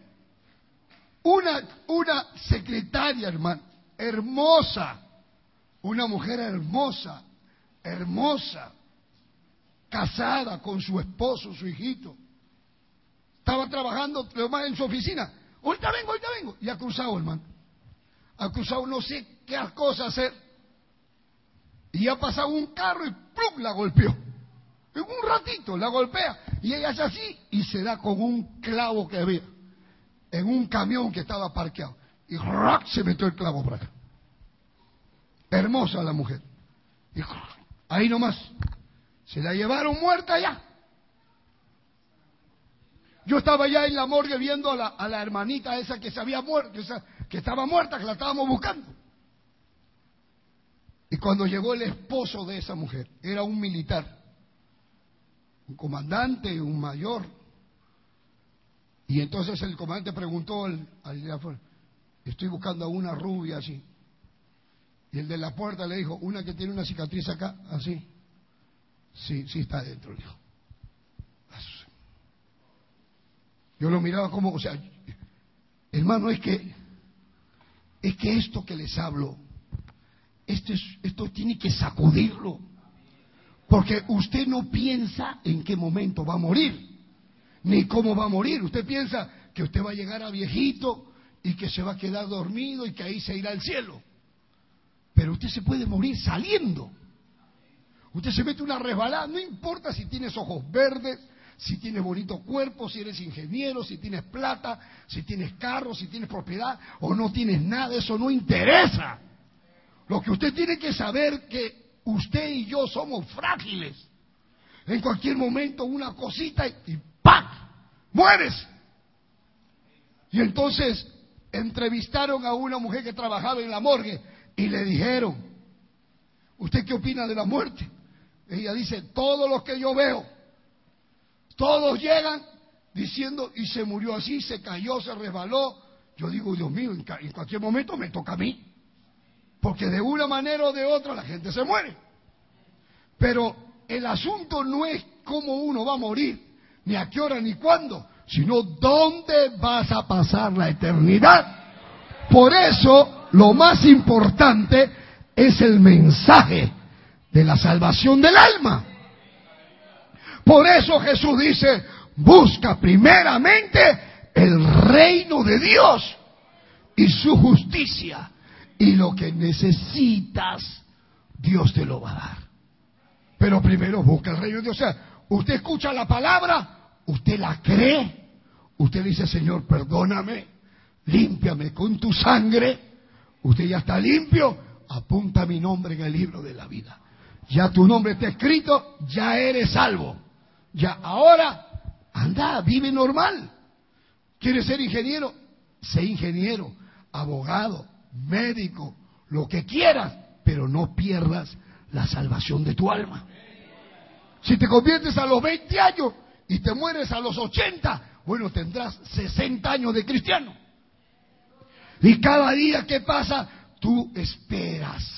Una secretaria, hermano, hermosa, una mujer hermosa, casada con su esposo, su hijito. Estaba trabajando en su oficina. Ahorita vengo. Y ha cruzado, hermano. Ha cruzado no sé qué cosa hacer. Y ha pasado un carro y ¡plum! La golpeó. En un ratito la golpea. Y ella hace así y se da con un clavo que había en un camión que estaba parqueado. Y ¡rac! Se metió el clavo por acá. Hermosa la mujer. Y ahí nomás. Se la llevaron muerta ya. Yo estaba ya en la morgue viendo a la hermanita esa que se había muerto, que estaba muerta, que la estábamos buscando. Y cuando llegó el esposo de esa mujer, era un militar, un comandante, un mayor. Y entonces el comandante preguntó al de afuera, estoy buscando a una rubia así. Y el de la puerta le dijo, una que tiene una cicatriz acá, así. Sí, sí está adentro, dijo. Yo lo miraba como, o sea, hermano, es que esto que les hablo, esto tiene que sacudirlo. Porque usted no piensa en qué momento va a morir, ni cómo va a morir. Usted piensa que usted va a llegar a viejito y que se va a quedar dormido y que ahí se irá al cielo. Pero usted se puede morir saliendo. Usted se mete una resbalada, no importa si tienes ojos verdes, si tienes bonito cuerpo, si eres ingeniero, si tienes plata, si tienes carro, si tienes propiedad o no tienes nada, eso no interesa. Lo que usted tiene que saber que usted y yo somos frágiles. En cualquier momento una cosita y ¡pam! ¡Mueres! Y entonces entrevistaron a una mujer que trabajaba en la morgue y le dijeron, ¿usted qué opina de la muerte? Ella dice, todos los que yo veo, todos llegan diciendo, y se murió así, se cayó, se resbaló. Yo digo, Dios mío, en cualquier momento me toca a mí. Porque de una manera o de otra la gente se muere. Pero el asunto no es cómo uno va a morir, ni a qué hora, ni cuándo, sino dónde vas a pasar la eternidad. Por eso, lo más importante es el mensaje de la salvación del alma. Por eso Jesús dice, busca primeramente el reino de Dios y su justicia, y lo que necesitas, Dios te lo va a dar. Pero primero busca el reino de Dios. O sea, usted escucha la palabra, usted la cree, usted dice, Señor, perdóname, límpiame con tu sangre. Usted ya está limpio, apunta mi nombre en el libro de la vida. Ya tu nombre está escrito, ya eres salvo. Ya ahora, anda, vive normal. ¿Quieres ser ingeniero? Sé ingeniero, abogado, médico, lo que quieras, pero no pierdas la salvación de tu alma. Si te conviertes a los 20 años y te mueres a los 80, bueno, tendrás 60 años de cristiano. Y cada día que pasa, tú esperas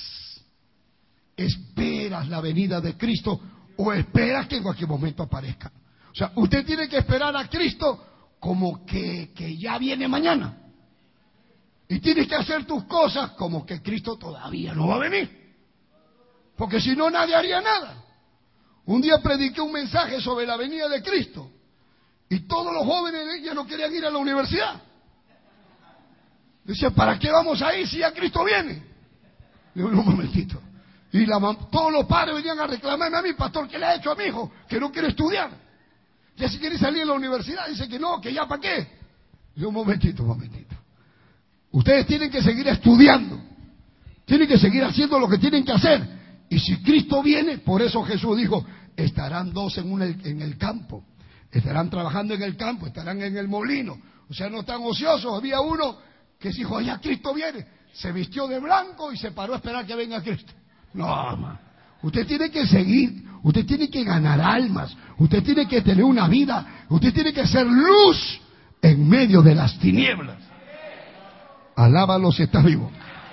la venida de Cristo, o esperas que en cualquier momento aparezca. O sea, usted tiene que esperar a Cristo como que ya viene mañana. Y tienes que hacer tus cosas como que Cristo todavía no va a venir. Porque si no, nadie haría nada. Un día prediqué un mensaje sobre la venida de Cristo. Y todos los jóvenes ya no querían ir a la universidad. Decían, ¿para qué vamos a ir si ya Cristo viene? Digo, un momentito. Y todos los padres venían a reclamarme a mí, pastor, ¿qué le ha hecho a mi hijo? Que no quiere estudiar. Ya si quiere salir a la universidad, dice que no, que ya para qué. Digo, un momentito. Ustedes tienen que seguir estudiando. Tienen que seguir haciendo lo que tienen que hacer. Y si Cristo viene, por eso Jesús dijo, estarán dos en el campo. Estarán trabajando en el campo, estarán en el molino. O sea, no están ociosos. Había uno que dijo, ya Cristo viene. Se vistió de blanco y se paró a esperar que venga Cristo. No, man. Usted tiene que seguir, usted tiene que ganar almas, usted tiene que tener una vida, usted tiene que ser luz en medio de las tinieblas. Alábalo si está vivo.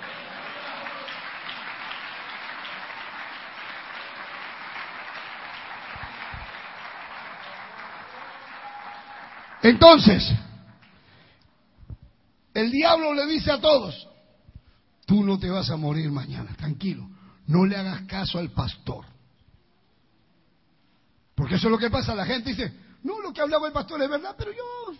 Entonces, el diablo le dice a todos, tú no te vas a morir mañana, tranquilo. No le hagas caso al pastor. Porque eso es lo que pasa. La gente dice, no, lo que hablaba el pastor es verdad, pero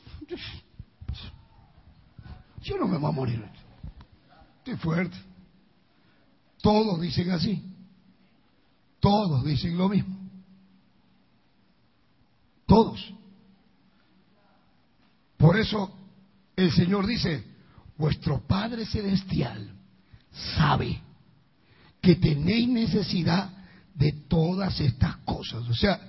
yo no me voy a morir. Estoy fuerte. Todos dicen así. Todos dicen lo mismo. Todos. Por eso el Señor dice, vuestro Padre Celestial sabe que tenéis necesidad de todas estas cosas. O sea,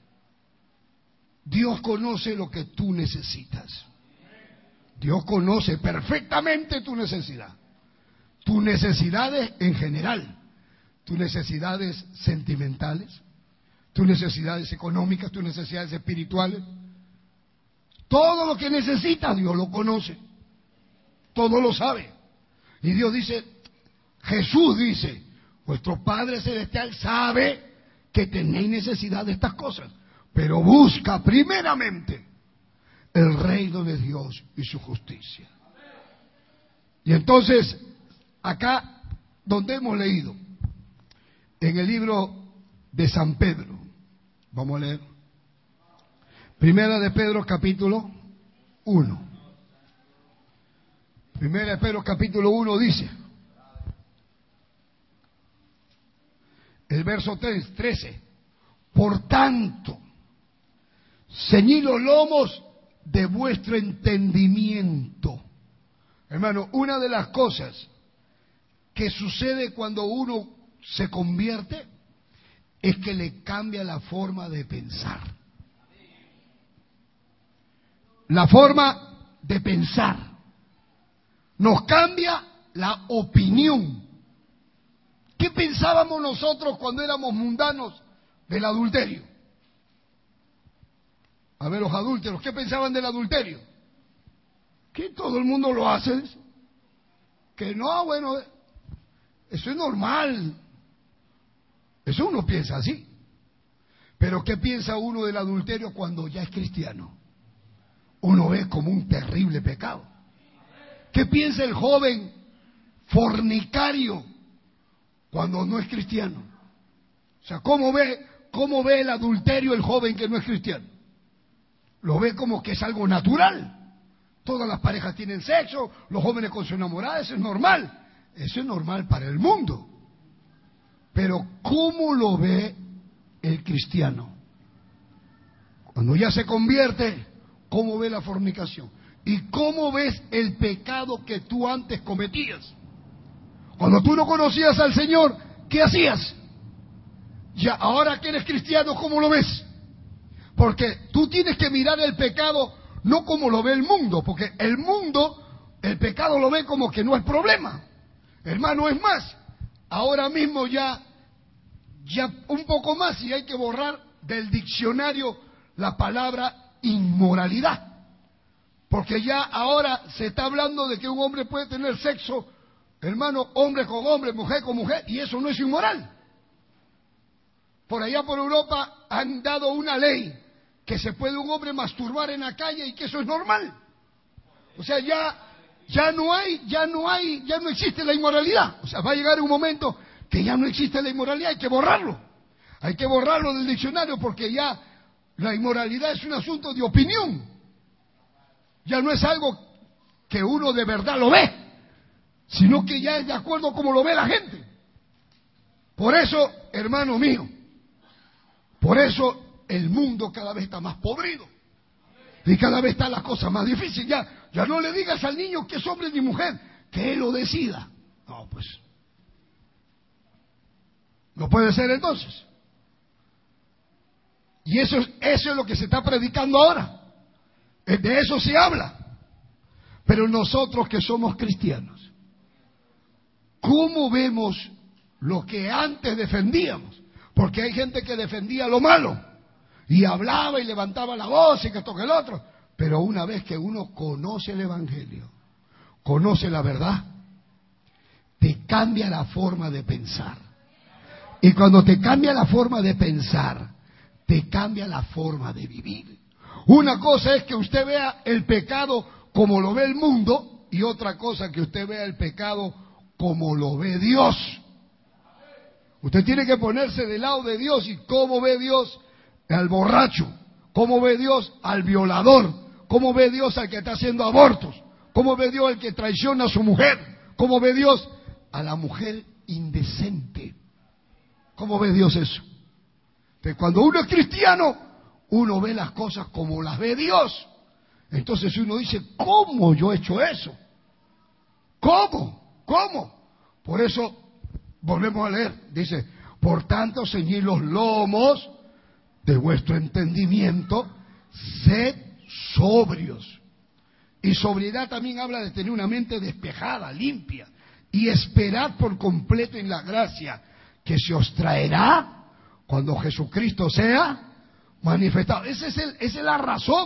Dios conoce lo que tú necesitas. Dios conoce perfectamente tu necesidad. Tus necesidades en general. Tus necesidades sentimentales. Tus necesidades económicas, tus necesidades espirituales. Todo lo que necesitas, Dios lo conoce. Todo lo sabe. Y Dios dice, Jesús dice, vuestro Padre Celestial sabe que tenéis necesidad de estas cosas, pero busca primeramente el reino de Dios y su justicia. Y entonces, acá donde hemos leído, en el libro de San Pedro, vamos a leer, Primera de Pedro capítulo 1. Primera de Pedro capítulo 1 dice, el verso 13, por tanto, ceñid los lomos de vuestro entendimiento. Hermano, una de las cosas que sucede cuando uno se convierte es que le cambia la forma de pensar. La forma de pensar. Nos cambia la opinión. ¿Qué pensábamos nosotros cuando éramos mundanos del adulterio? A ver, los adúlteros, ¿qué pensaban del adulterio? Que todo el mundo lo hace. Que no, bueno, eso es normal. Eso uno piensa así. Pero ¿qué piensa uno del adulterio cuando ya es cristiano? Uno ve como un terrible pecado. ¿Qué piensa el joven fornicario cuando no es cristiano? O sea, ¿cómo ve el adulterio el joven que no es cristiano? Lo ve como que es algo natural. Todas las parejas tienen sexo, los jóvenes con su enamorada, eso es normal. Eso es normal para el mundo. Pero ¿cómo lo ve el cristiano? Cuando ya se convierte, ¿cómo ve la fornicación? ¿Y cómo ves el pecado que tú antes cometías? Cuando tú no conocías al Señor, ¿qué hacías? Ya, ahora que eres cristiano, ¿cómo lo ves? Porque tú tienes que mirar el pecado no como lo ve el mundo, porque el mundo, el pecado lo ve como que no es problema. Hermano, es más, ahora mismo ya un poco más y hay que borrar del diccionario la palabra inmoralidad. Porque ya ahora se está hablando de que un hombre puede tener sexo, hermano, hombre con hombre, mujer con mujer, y eso no es inmoral. Por allá por Europa han dado una ley que se puede un hombre masturbar en la calle y que eso es normal. O sea, ya no existe la inmoralidad. O sea, va a llegar un momento que ya no existe la inmoralidad, hay que borrarlo. Hay que borrarlo del diccionario porque ya la inmoralidad es un asunto de opinión. Ya no es algo que uno de verdad lo ve, sino que ya es de acuerdo como lo ve la gente. Por eso, hermano mío, por eso el mundo cada vez está más podrido. Y cada vez están las cosas más difíciles. Ya no le digas al niño que es hombre ni mujer, que él lo decida. No, pues. No puede ser entonces. Y eso es lo que se está predicando ahora. De eso se habla. Pero nosotros que somos cristianos, ¿cómo vemos lo que antes defendíamos? Porque hay gente que defendía lo malo y hablaba y levantaba la voz y que esto que el otro. Pero una vez que uno conoce el Evangelio, conoce la verdad, te cambia la forma de pensar. Y cuando te cambia la forma de pensar, te cambia la forma de vivir. Una cosa es que usted vea el pecado como lo ve el mundo y otra cosa que usted vea el pecado como lo ve Dios. Usted tiene que ponerse del lado de Dios. ¿Y cómo ve Dios al borracho? ¿Cómo ve Dios al violador? ¿Cómo ve Dios al que está haciendo abortos? ¿Cómo ve Dios al que traiciona a su mujer? ¿Cómo ve Dios a la mujer indecente? ¿Cómo ve Dios eso? Entonces, cuando uno es cristiano, uno ve las cosas como las ve Dios. Entonces uno dice, ¿cómo yo he hecho eso? ¿Cómo? Por eso volvemos a leer. Dice, por tanto, ceñid los lomos de vuestro entendimiento, sed sobrios. Y sobriedad también habla de tener una mente despejada, limpia, y esperad por completo en la gracia que se os traerá cuando Jesucristo sea manifestado. Esa es la razón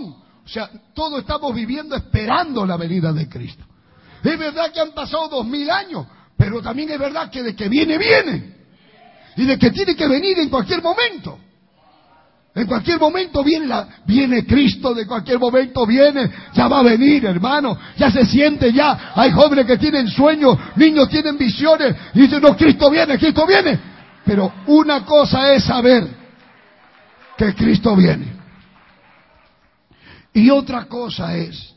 O sea, todos estamos viviendo esperando la venida de Cristo. Es verdad que han pasado 2000 años, pero también es verdad que de que viene, viene. Y de que tiene que venir en cualquier momento. En cualquier momento viene Cristo, de cualquier momento viene, ya va a venir, hermano, ya se siente ya. Hay jóvenes que tienen sueños, niños tienen visiones, y dicen, no, Cristo viene, Cristo viene. Pero una cosa es saber que Cristo viene. Y otra cosa es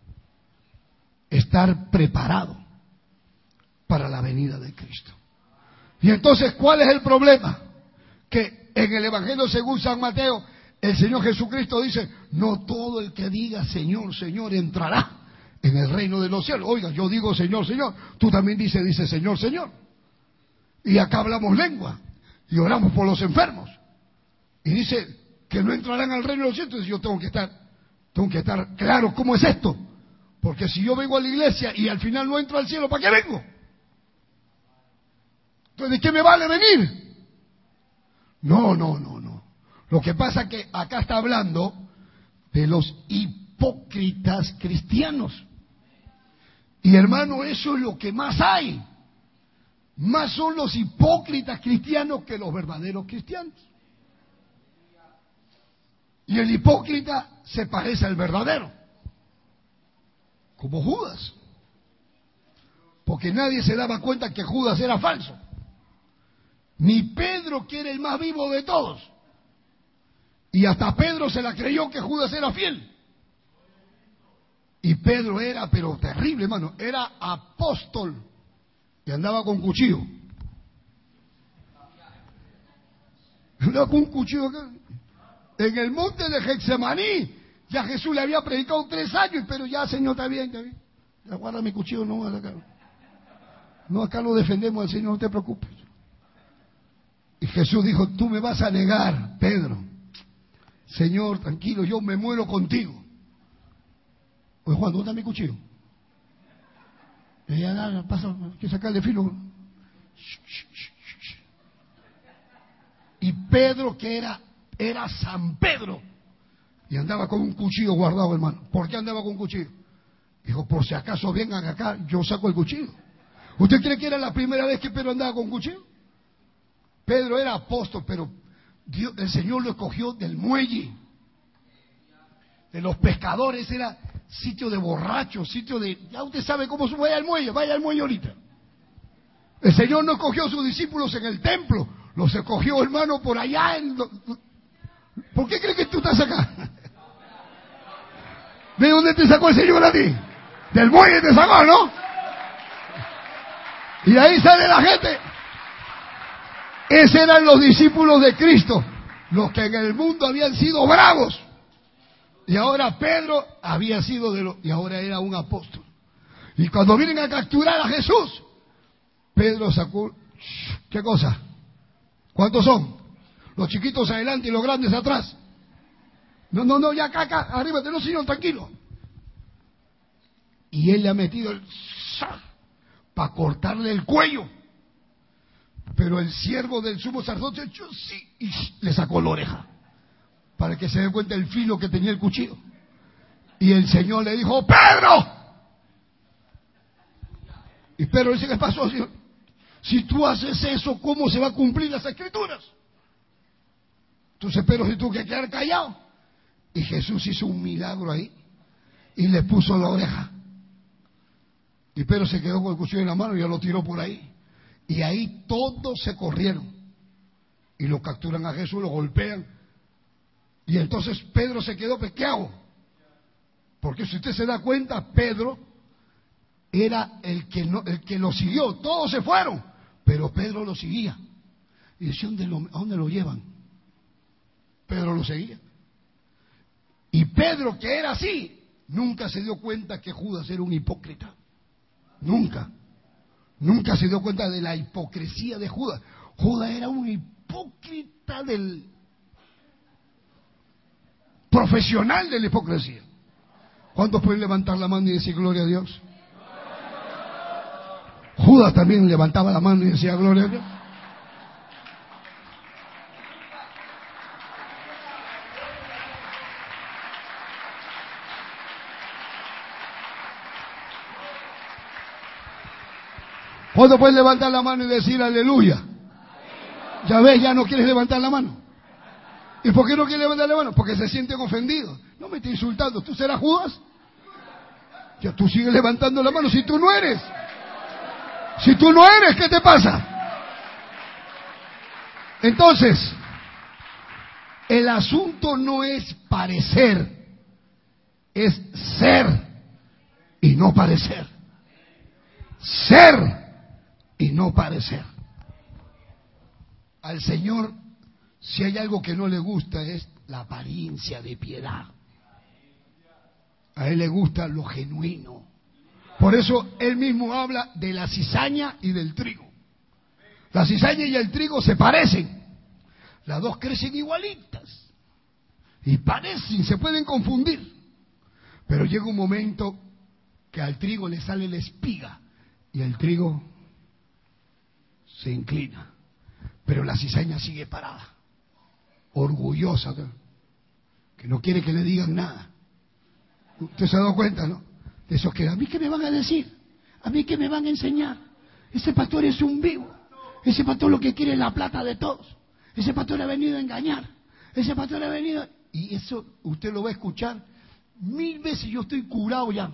estar preparado para la venida de Cristo. Y entonces, ¿cuál es el problema? Que en el Evangelio según San Mateo, el Señor Jesucristo dice, no todo el que diga Señor, Señor entrará en el reino de los cielos. Oiga, yo digo Señor, Señor, tú también dices Señor, Señor. Y acá hablamos lengua y oramos por los enfermos. Y dice que no entrarán al reino de los cielos. Entonces yo tengo que estar claro cómo es esto. Porque si yo vengo a la iglesia y al final no entro al cielo, ¿para qué vengo? Entonces, ¿de qué me vale venir? No. Lo que pasa es que acá está hablando de los hipócritas cristianos. Y hermano, eso es lo que más hay. Más son los hipócritas cristianos que los verdaderos cristianos. Y el hipócrita se parece al verdadero. Como Judas. Porque nadie se daba cuenta que Judas era falso. Ni Pedro, que era el más vivo de todos. Y hasta Pedro se la creyó que Judas era fiel. Y Pedro era, pero terrible, hermano, era apóstol. Y andaba con cuchillo. Andaba con un cuchillo acá. En el monte de Getsemaní, ya Jesús le había predicado 3 años, pero ya, Señor, está bien. Ya guarda mi cuchillo, no, acá. No, acá lo defendemos al Señor, no te preocupes. Y Jesús dijo, tú me vas a negar, Pedro. Señor, tranquilo, yo me muero contigo. Oye, Juan, ¿dónde está mi cuchillo? Ya nada, pasa, hay que sacarle filo. Y Pedro, que era San Pedro, y andaba con un cuchillo guardado, hermano. ¿Por qué andaba con un cuchillo? Dijo, por si acaso vengan acá, yo saco el cuchillo. ¿Usted cree que era la primera vez que Pedro andaba con cuchillo? Pedro era apóstol, pero el Señor lo escogió del muelle, de los pescadores. Era sitio de borrachos, sitio de... Ya usted sabe cómo se vaya al muelle ahorita. El Señor no escogió a sus discípulos en el templo, los escogió, hermano, por allá. ¿Por qué crees que tú estás acá? ¿De dónde te sacó el Señor a ti? Del muelle te sacó, ¿no? Y ahí sale la gente. Esos eran los discípulos de Cristo, los que en el mundo habían sido bravos. Y ahora Pedro había sido y ahora era un apóstol. Y cuando vienen a capturar a Jesús, Pedro sacó, ¿qué cosa? ¿Cuántos son? Los chiquitos adelante y los grandes atrás. No, ya acá, arriba, no, Señor, tranquilo. Y él le ha metido para cortarle el cuello. Pero el siervo del sumo sacerdote, y le sacó la oreja, para que se dé cuenta el filo que tenía el cuchillo. Y el Señor le dijo, ¡Pedro! Y Pedro dice, ¿qué pasó, Señor? Si tú haces eso, ¿cómo se va a cumplir las Escrituras? Entonces Pedro se tuvo que quedar callado. Y Jesús hizo un milagro ahí y le puso la oreja. Y Pedro se quedó con el cuchillo en la mano y ya lo tiró por ahí. Y ahí todos se corrieron. Y lo capturan a Jesús, lo golpean. Y entonces Pedro se quedó, ¿qué hago? Porque si usted se da cuenta, Pedro era el que lo siguió. Todos se fueron, pero Pedro lo seguía. Y decía, ¿a dónde lo llevan? Pedro lo seguía. Y Pedro, que era así, nunca se dio cuenta que Judas era un hipócrita. Nunca se dio cuenta de la hipocresía de Judas. Judas era un hipócrita profesional de la hipocresía. ¿Cuántos pueden levantar la mano y decir gloria a Dios? Judas también levantaba la mano y decía gloria a Dios. ¿Cuándo puedes levantar la mano y decir aleluya? Ya ves, ya no quieres levantar la mano. ¿Y por qué no quieres levantar la mano? Porque se sienten ofendidos. No me estés insultando. ¿Tú serás Judas? Ya tú sigues levantando la mano. Si tú no eres. Si tú no eres, ¿qué te pasa? Entonces, el asunto no es parecer, es ser y no parecer. Ser y no parecer. Al Señor, si hay algo que no le gusta, es la apariencia de piedad. A Él le gusta lo genuino. Por eso Él mismo habla de la cizaña y del trigo. La cizaña y el trigo se parecen. Las dos crecen igualitas. Y parecen, se pueden confundir. Pero llega un momento que al trigo le sale la espiga y el trigo se inclina. Pero la cizaña sigue parada, orgullosa, que no quiere que le digan nada. Usted se ha dado cuenta, ¿no? De esos que a mí qué me van a decir, a mí qué me van a enseñar. Ese pastor es un vivo. Ese pastor lo que quiere es la plata de todos. Ese pastor ha venido a engañar. Ese pastor ha venido... Y eso usted lo va a escuchar 1000 veces. Yo estoy curado ya.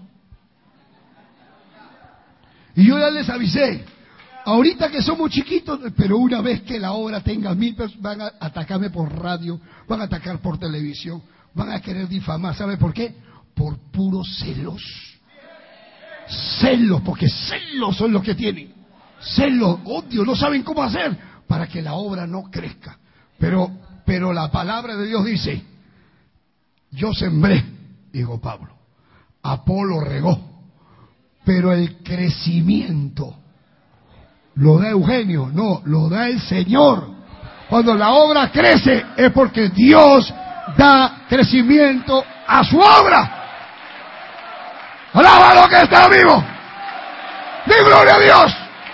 Y yo ya les avisé. Ahorita que somos chiquitos, pero una vez que la obra tenga 1000 personas, van a atacarme por radio, van a atacar por televisión, van a querer difamar. ¿Sabe por qué? Por puros celos. Celos, porque celos son los que tienen. Celos, odio, no saben cómo hacer para que la obra no crezca. Pero la palabra de Dios dice, yo sembré, dijo Pablo, Apolo regó, pero el crecimiento lo da Eugenio, no, lo da el Señor. Cuando la obra crece es porque Dios da crecimiento a su obra. ¡Alaba lo que está vivo! ¡Di gloria a Dios!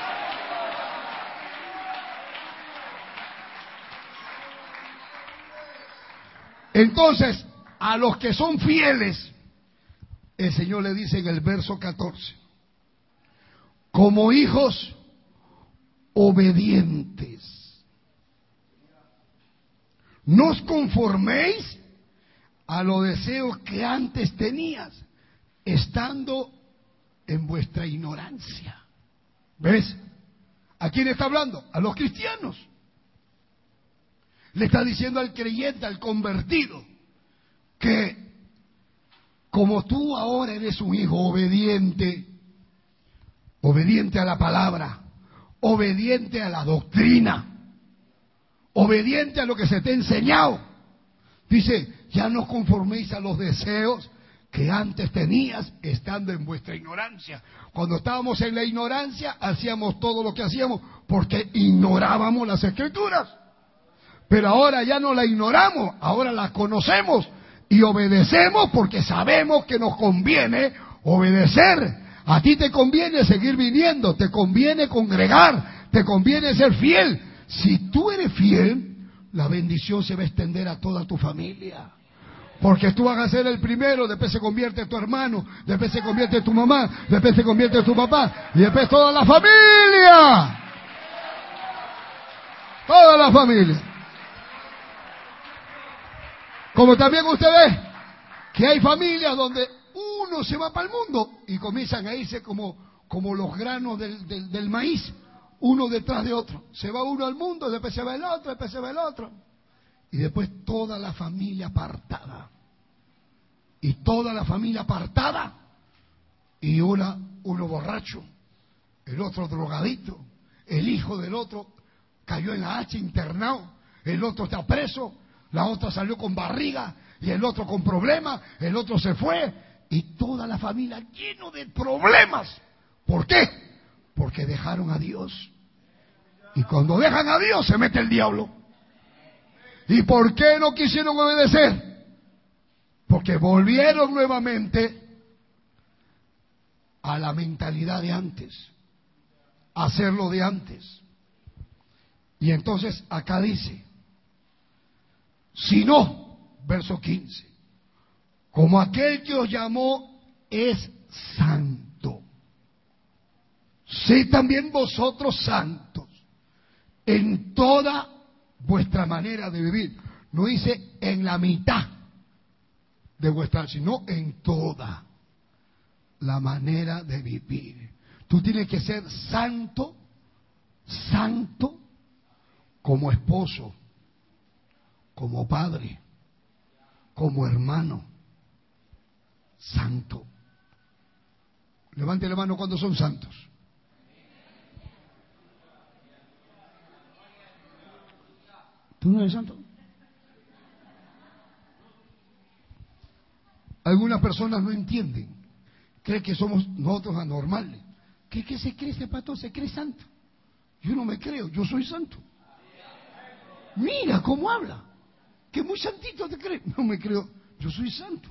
Entonces, a los que son fieles, el Señor le dice en el verso 14, como hijos obedientes, no os conforméis a los deseos que antes tenías, estando en vuestra ignorancia. ¿Ves? ¿A quién está hablando? A los cristianos. Le está diciendo al creyente, al convertido, que como tú ahora eres un hijo obediente, obediente a la palabra, obediente a la doctrina, obediente a lo que se te ha enseñado, dice, ya no conforméis a los deseos que antes tenías estando en vuestra ignorancia. Cuando estábamos en la ignorancia, hacíamos todo lo que hacíamos porque ignorábamos las Escrituras. Pero ahora ya no la ignoramos, ahora la conocemos y obedecemos porque sabemos que nos conviene obedecer. A ti te conviene seguir viniendo, te conviene congregar, te conviene ser fiel. Si tú eres fiel, la bendición se va a extender a toda tu familia. Porque tú vas a ser el primero, después se convierte en tu hermano, después se convierte en tu mamá, después se convierte en tu papá, y después toda la familia. Toda la familia. Como también usted ve que hay familias donde uno se va para el mundo y comienzan a irse como los granos del maíz, uno detrás de otro. Se va uno al mundo, después se va el otro, después se va el otro. Y después toda la familia apartada. Y toda la familia apartada. Y uno borracho, el otro drogadito, el hijo del otro cayó en la hacha internado, el otro está preso, la otra salió con barriga y el otro con problemas, el otro se fue y toda la familia lleno de problemas. ¿Por qué? Porque dejaron a Dios. Y cuando dejan a Dios se mete el diablo. ¿Y por qué no quisieron obedecer? Porque volvieron nuevamente a la mentalidad de antes, a hacerlo de antes. Y entonces acá dice, si no, verso 15, como aquel que os llamó es santo, sed también vosotros santos en toda vuestra manera de vivir. No dice en la mitad de vuestra, sino en toda la manera de vivir. Tú tienes que ser santo, santo como esposo, como padre, como hermano, santo. Levante la mano cuando son santos. ¿Tú no eres santo? Algunas personas no entienden. Creen que somos nosotros anormales. ¿Qué se cree ese pastor? Se cree santo. Yo no me creo, yo soy santo. Mira cómo habla. Que muy santito te cree. No me creo, yo soy santo.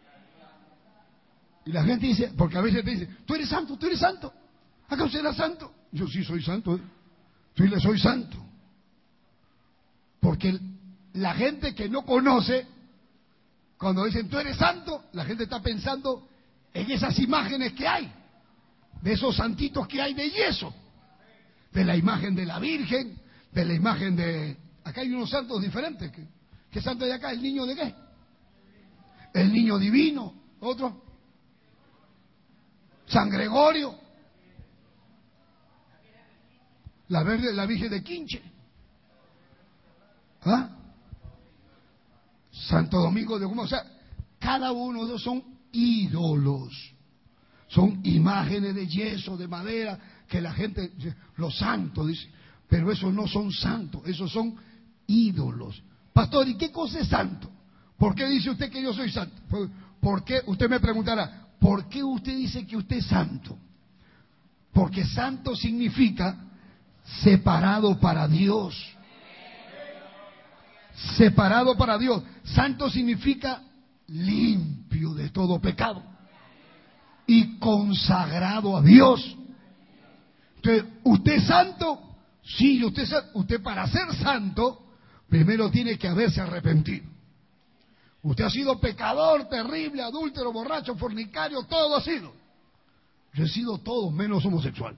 Y la gente dice, porque a veces te dice, tú eres santo, tú eres santo. ¿Acaso eres santo? Yo sí soy santo. Soy santo. Porque la gente que no conoce, cuando dicen tú eres santo, la gente está pensando en esas imágenes que hay, de esos santitos que hay de yeso, de la imagen de la Virgen, de la imagen de... Acá hay unos santos diferentes. ¿Qué santo hay acá? ¿El niño de qué? El niño divino. ¿Otro? San Gregorio. La Virgen de Quinche. ¿Ah? Santo Domingo de Guzmán. O sea, cada uno de ellos son ídolos. Son imágenes de yeso, de madera, que la gente, los santos, dice. Pero esos no son santos, esos son ídolos. Pastor, ¿y qué cosa es santo? ¿Por qué dice usted que yo soy santo? ¿Por qué? Usted me preguntará, ¿por qué usted dice que usted es santo? Porque santo significa separado para Dios. Separado para Dios. Santo significa limpio de todo pecado y consagrado a Dios. Entonces, ¿usted es santo? Sí, usted para ser santo primero tiene que haberse arrepentido. Usted ha sido pecador, terrible, adúltero, borracho, fornicario, todo ha sido. Yo he sido todo menos homosexual.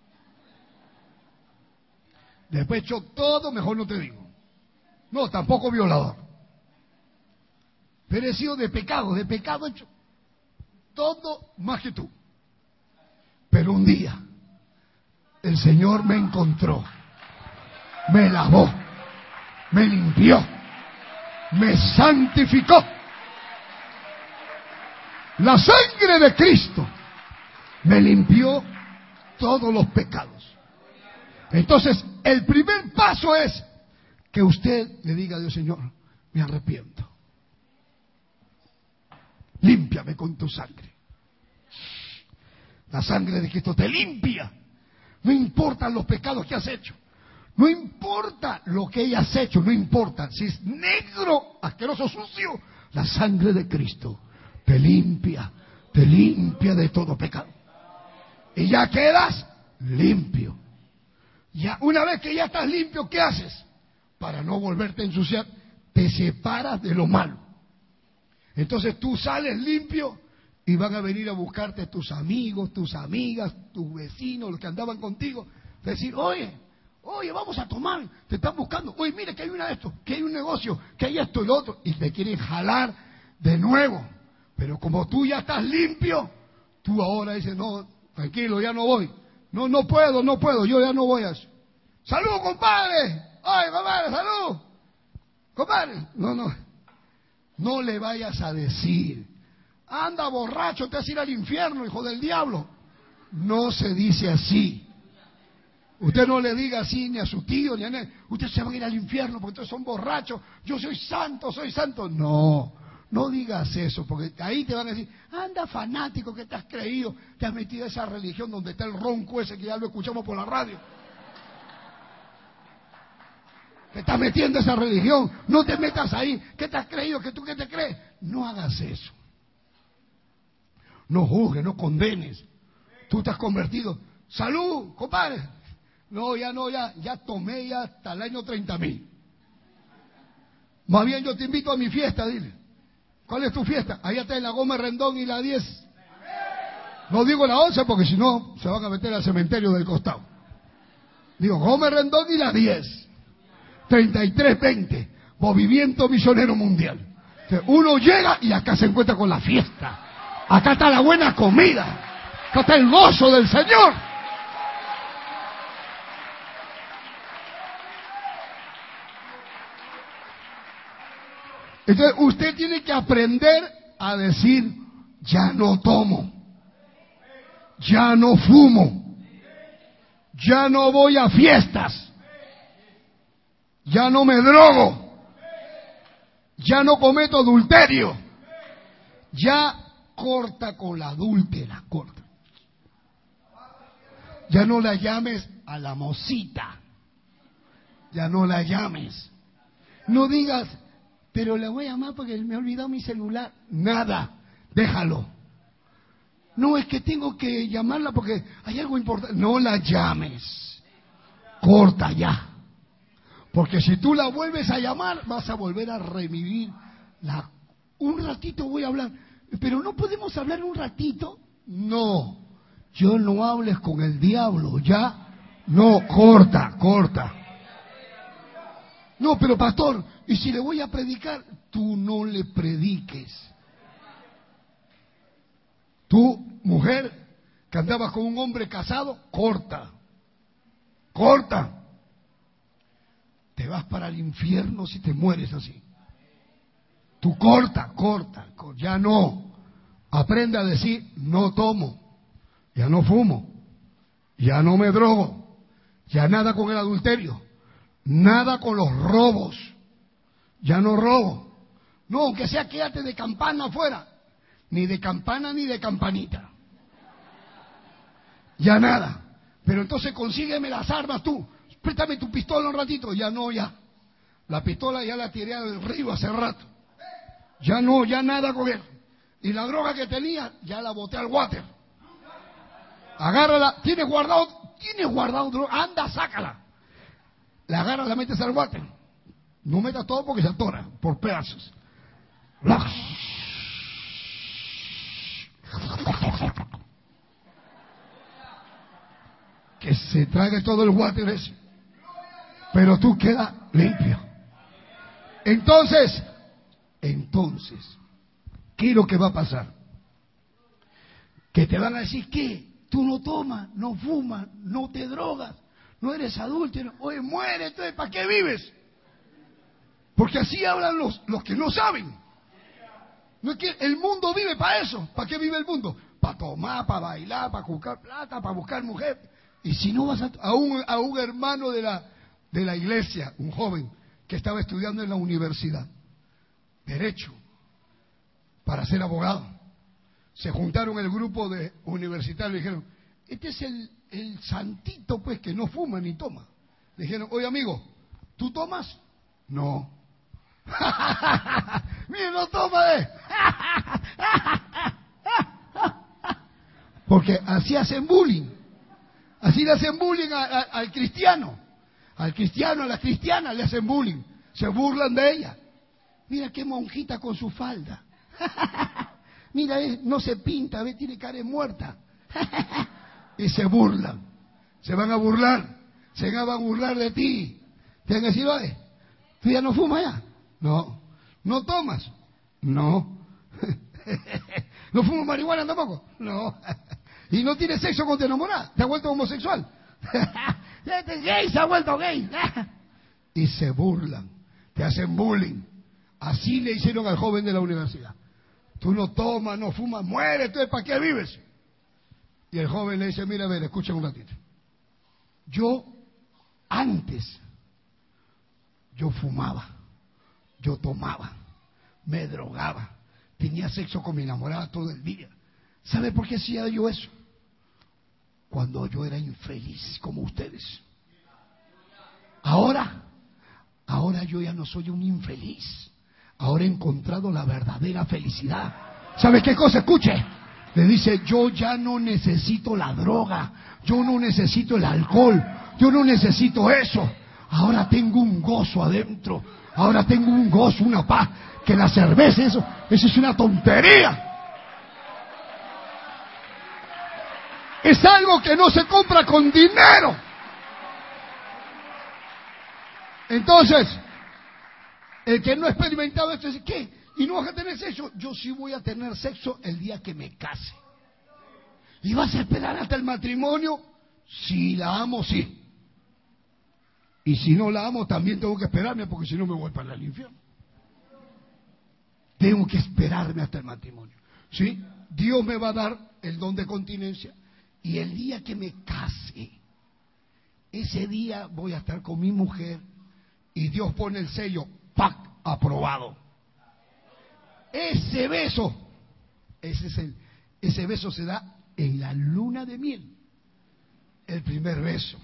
Después he hecho todo, mejor no te digo. No, tampoco violador. Pero he sido de pecado he hecho todo más que tú. Pero un día el Señor me encontró, me lavó, me limpió, me santificó. La sangre de Cristo me limpió todos los pecados. Entonces, el primer paso es que usted le diga a Dios, Señor, me arrepiento. Límpiame con tu sangre. La sangre de Cristo te limpia. No importan los pecados que has hecho. No importa lo que hayas hecho. No importa si es negro, asqueroso, sucio. La sangre de Cristo te limpia de todo pecado. Y ya quedas limpio. Ya, una vez que ya estás limpio, ¿qué haces? Para no volverte a ensuciar, te separas de lo malo. Entonces tú sales limpio y van a venir a buscarte tus amigos, tus amigas, tus vecinos, los que andaban contigo. Decir, oye, vamos a tomar, te están buscando. Oye, mire que hay una de estos, que hay un negocio, que hay esto y lo otro. Y te quieren jalar de nuevo. Pero como tú ya estás limpio, tú ahora dices, no, tranquilo, ya no voy. No puedo, yo ya no voy a eso. ¡Salud, compadre! ¡Ay, compadre, salud! Compadre, no le vayas a decir, anda borracho, te vas a ir al infierno, hijo del diablo. No se dice así. Usted no le diga así ni a su tío, ni a nadie. Usted se va a ir al infierno porque ustedes son borrachos. Yo soy santo, soy santo. No digas eso, porque ahí te van a decir, anda fanático que te has creído, te has metido a esa religión donde está el ronco ese que ya lo escuchamos por la radio. Te estás metiendo a esa religión, no te metas ahí. ¿Qué te has creído? ¿Que tú qué te crees? No hagas eso. No juzgues, no condenes. Tú te has convertido. ¡Salud, compadre! Ya tomé ya hasta el año 30,000. Más bien yo te invito a mi fiesta, dile. ¿Cuál es tu fiesta? Allá está en la Gómez Rendón y la 10. No digo la 11 porque si no se van a meter al cementerio del costado. Digo, Gómez Rendón y la 10. 3320. Movimiento Misionero Mundial. Uno llega y acá se encuentra con la fiesta. Acá está la buena comida. Acá está el gozo del Señor. Entonces usted tiene que aprender a decir, ya no tomo, ya no fumo, ya no voy a fiestas, ya no me drogo, ya no cometo adulterio, ya corta con la adúltera, corta. Ya no la llames a la mocita, ya no la llames. No digas, pero le voy a llamar porque me ha olvidado mi celular. Nada, déjalo. No, es que tengo que llamarla porque hay algo importante. No la llames. Corta ya. Porque si tú la vuelves a llamar, vas a volver a revivir un ratito voy a hablar. Pero no podemos hablar un ratito. No, yo no hables con el diablo, ya. No, corta. No, pero pastor, y si le voy a predicar, tú no le prediques. Tú, mujer, que andabas con un hombre casado, corta. Te vas para el infierno si te mueres así. Tú corta, ya no. Aprende a decir, no tomo, ya no fumo, ya no me drogo, ya nada con el adulterio, nada con los robos, ya no robo. No, aunque sea quédate de campana afuera, ni de campana ni de campanita. Ya nada. Pero entonces consígueme las armas tú, préstame tu pistola un ratito, ya no, ya. La pistola ya la tiré al río hace rato. Ya no, ya nada con él. Y la droga que tenía, ya la boté al water. Agárrala, tienes guardado droga, anda, sácala. La agarras, la metes al water. No metas todo porque se atora, por pedazos. Que se trague todo el water ese. Pero tú quedas limpio. Entonces, ¿qué es lo que va a pasar? Que te van a decir, ¿qué? Tú no tomas, no fumas, no te drogas, no eres adúltero. Oye, muere, entonces, ¿para qué vives? Porque así hablan los que no saben. No es que el mundo vive para eso. ¿Para qué vive el mundo? Para tomar, para bailar, para buscar plata, para buscar mujer. Y si no vas a un hermano de la iglesia, un joven que estaba estudiando en la universidad, derecho, para ser abogado. Se juntaron el grupo de universitarios y dijeron, este es el santito pues que no fuma ni toma. Le dijeron, oye amigo, ¿tú tomas? No. Mira, no toma, Porque así hacen bullying. Así le hacen bullying al cristiano. Al cristiano, a la cristiana le hacen bullying. Se burlan de ella. Mira qué monjita con su falda. Mira, no se pinta, tiene cara de muerta. Y se burlan. Se van a burlar. Se van a burlar de ti. Te van a decir, oye, ¿tú ya no fumas ya? No. ¿No tomas? No. ¿No fumas marihuana tampoco? No. ¿Y no tienes sexo con tu enamorada? ¿Te has vuelto homosexual? Este gay se ha vuelto gay. Y se burlan. Te hacen bullying. Así le hicieron al joven de la universidad. Tú no tomas, no fumas, muere, entonces ¿para qué vives? Y el joven le dice, mira, a ver, escucha un ratito. Yo fumaba, yo tomaba, me drogaba, tenía sexo con mi enamorada todo el día. ¿Sabe por qué hacía yo eso? Cuando yo era infeliz como ustedes. Ahora yo ya no soy un infeliz. Ahora he encontrado la verdadera felicidad. ¿Sabe qué cosa? Escuche. Le dice, yo ya no necesito la droga, yo no necesito el alcohol, yo no necesito eso. Ahora tengo un gozo adentro. Ahora tengo un gozo, una paz. Que la cerveza, eso es una tontería. Es algo que no se compra con dinero. Entonces, el que no ha experimentado esto dice, ¿qué? ¿Y no vas a tener sexo? Yo sí voy a tener sexo el día que me case. ¿Y vas a esperar hasta el matrimonio? Si la amo, sí. Y si no la amo, también tengo que esperarme, porque si no me voy para el infierno. Tengo que esperarme hasta el matrimonio. ¿Sí? Dios me va a dar el don de continencia. Y el día que me case, ese día voy a estar con mi mujer y Dios pone el sello, ¡pac!, aprobado. Ese beso, ese beso se da en la luna de miel. El primer beso.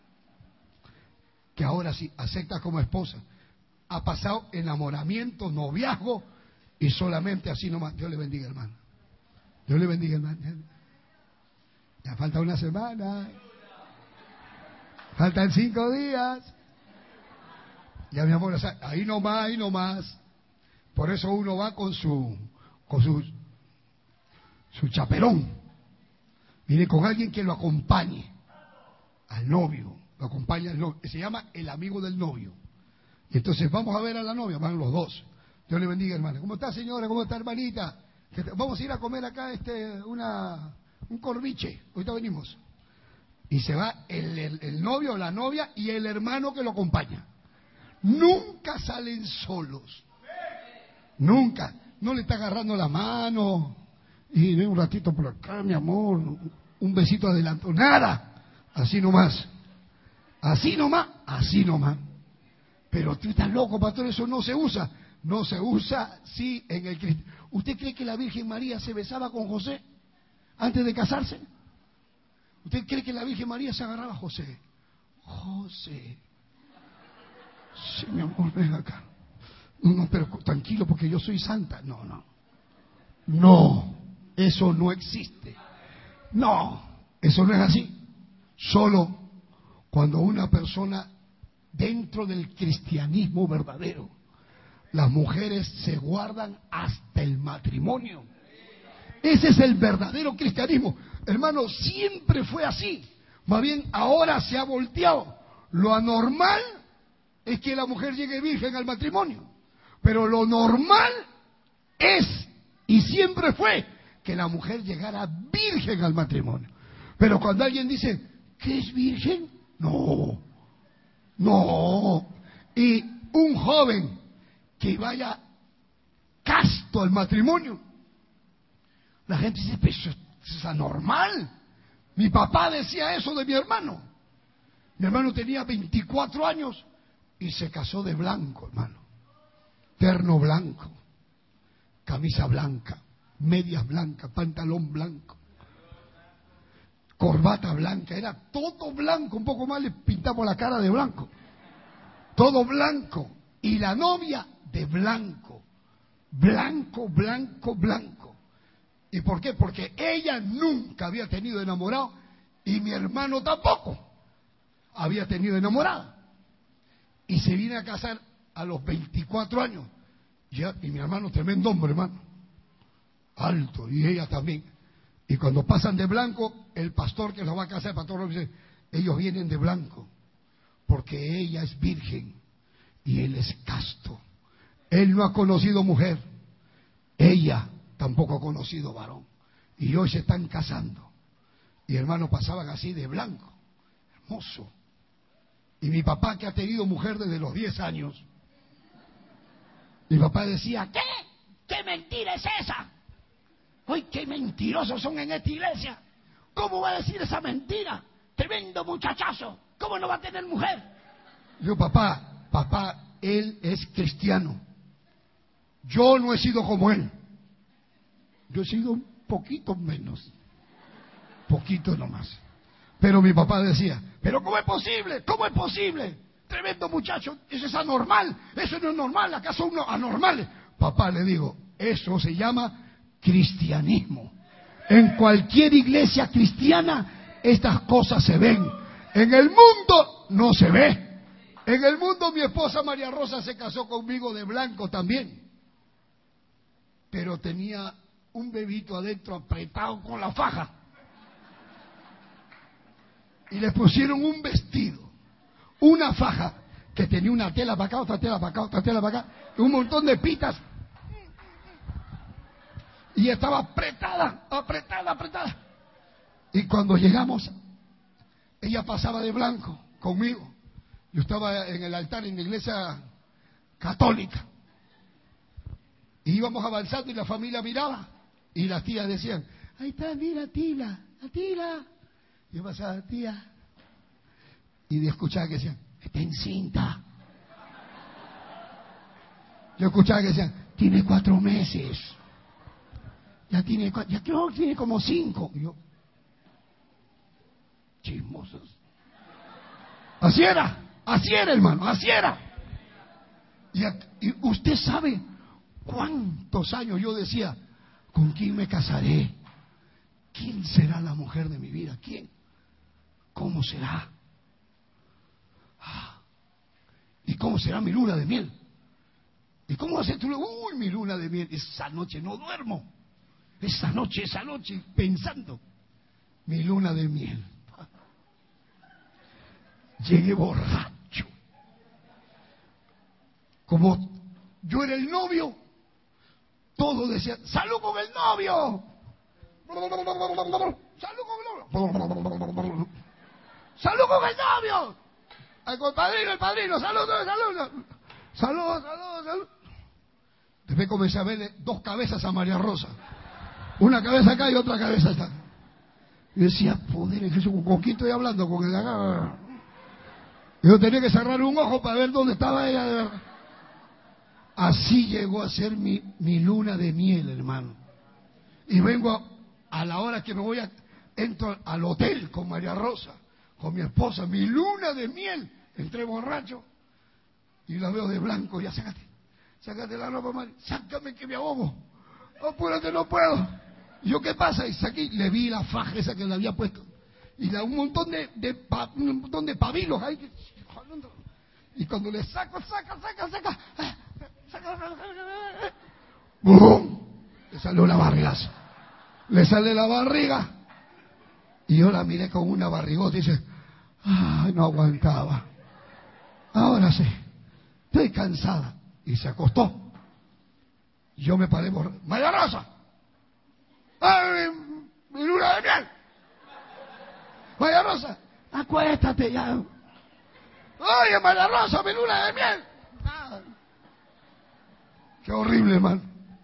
Que ahora sí, acepta como esposa. Ha pasado enamoramiento, noviazgo y solamente así nomás. Dios le bendiga, hermano. Dios le bendiga, hermano. Ya falta una semana. Faltan 5 días. Ya, mi amor, ahí nomás, ahí nomás. Por eso uno va con su chaperón. Viene con alguien que lo acompañe al novio. Lo acompaña al novio. Se llama el amigo del novio. Y entonces vamos a ver a la novia, van los dos. Dios le bendiga, hermano. ¿Cómo está, señora? ¿Cómo está, hermanita? Vamos a ir a comer acá un corviche. Ahorita venimos. Y se va el novio o la novia y el hermano que lo acompaña. Nunca salen solos. Nunca. No le está agarrando la mano. Y ven un ratito por acá, mi amor. Un besito adelanto. Nada. Así nomás. Así nomás. Así nomás. Pero tú estás loco, pastor. Eso no se usa. No se usa, sí, en el cristiano. ¿Usted cree que la Virgen María se besaba con José antes de casarse? ¿Usted cree que la Virgen María se agarraba a José? José. Sí, mi amor, ven acá. No, pero tranquilo, porque yo soy santa. No, no. No, eso no existe. No, eso no es así. Solo cuando una persona dentro del cristianismo verdadero, las mujeres se guardan hasta el matrimonio. Ese es el verdadero cristianismo. Hermano, siempre fue así. Más bien, ahora se ha volteado. Lo anormal es que la mujer llegue virgen al matrimonio. Pero lo normal es, y siempre fue, que la mujer llegara virgen al matrimonio. Pero cuando alguien dice, ¿qué es virgen? No. No. Y un joven que vaya casto al matrimonio, la gente dice, pero eso es anormal. Mi papá decía eso de mi hermano. Mi hermano tenía 24 años y se casó de blanco, hermano. Terno blanco, camisa blanca, medias blancas, pantalón blanco, corbata blanca, era todo blanco, un poco más le pintamos la cara de blanco. Todo blanco. Y la novia de blanco. Blanco, blanco, blanco. ¿Y por qué? Porque ella nunca había tenido enamorado y mi hermano tampoco había tenido enamorada. Y se viene a casar a los 24 años. Y mi hermano, tremendo hombre, hermano. Alto, y ella también. Y cuando pasan de blanco, el pastor que los va a casar, el pastor dice, ellos vienen de blanco, porque ella es virgen y él es casto. Él no ha conocido mujer, ella tampoco ha conocido varón. Y hoy se están casando. Y hermanos, pasaban así de blanco, hermoso. Y mi papá, que ha tenido mujer desde los 10 años, mi papá decía, ¿qué? ¿Qué mentira es esa? ¡Ay, qué mentirosos son en esta iglesia! ¿Cómo va a decir esa mentira? Tremendo muchachazo. ¿Cómo no va a tener mujer? Yo, papá, él es cristiano. Yo no he sido como él. Yo he sido un poquito menos. Poquito nomás. Pero mi papá decía, ¿pero cómo es posible? ¿Cómo es posible? Tremendo muchacho. Eso es anormal. Eso no es normal. ¿Acaso uno anormal? Papá, le digo, eso se llama cristianismo. En cualquier iglesia cristiana estas cosas se ven. En el mundo no se ve. En el mundo mi esposa María Rosa se casó conmigo de blanco también, pero tenía un bebito adentro apretado con la faja. Y le pusieron un vestido, una faja, que tenía una tela para acá, otra tela para acá, otra tela para acá, y un montón de pitas. Y estaba apretada, apretada, apretada. Y cuando llegamos, ella pasaba de blanco conmigo. Yo estaba en el altar en la iglesia católica. Y íbamos avanzando y la familia miraba. Y las tías decían, ahí está, mira, Tila, la Tila. Y yo pasaba, tía. Y escuchaba que decían, está encinta. Yo escuchaba que decían, tiene 4 meses. Ya creo que tiene como 5. Y yo, chismosos. Así era, hermano, así era. Y usted sabe cuántos años yo decía, ¿con quién me casaré? ¿Quién será la mujer de mi vida? ¿Quién? ¿Cómo será? ¿Y cómo será mi luna de miel? ¿Y cómo va a ser tu luna? Uy, mi luna de miel. Esa noche no duermo. Esa noche, pensando. Mi luna de miel. Llegué borracho. Como yo era el novio, todos decían, ¡salud con el novio! ¡Salud con el novio! ¡Salud con el novio! El padrino, salud. Después comencé a verle 2 cabezas a María Rosa. Una cabeza acá y otra cabeza acá. Y decía, poder en Jesús, ¿con quién estoy hablando? Con el de acá. Yo tenía que cerrar un ojo para ver dónde estaba ella de verdad. Así llegó a ser mi luna de miel, hermano. Y vengo a la hora que me voy entro al hotel con María Rosa, con mi esposa, mi luna de miel. Entré borracho y la veo de blanco. Ya, sácate la ropa, María. Sácame que me ahogo. Apúrate, no puedo. Y yo, ¿qué pasa? Y saqué, le vi la faja esa que le había puesto. Y un montón de pabilos ahí. Y cuando le saca. ¡Bum! Le salió la barrigaza. Le sale la barriga. Y yo la miré con una barrigota y dice, ¡ay, no aguantaba! Ahora sí, estoy cansada. Y se acostó. Y yo me paré por... ¡María Rosa! ¡Ay, mi luna de miel! ¡María Rosa! ¡Acuéstate ya! ¡Oye, María Rosa, mi luna de miel! Ah. ¡Qué horrible, hermano!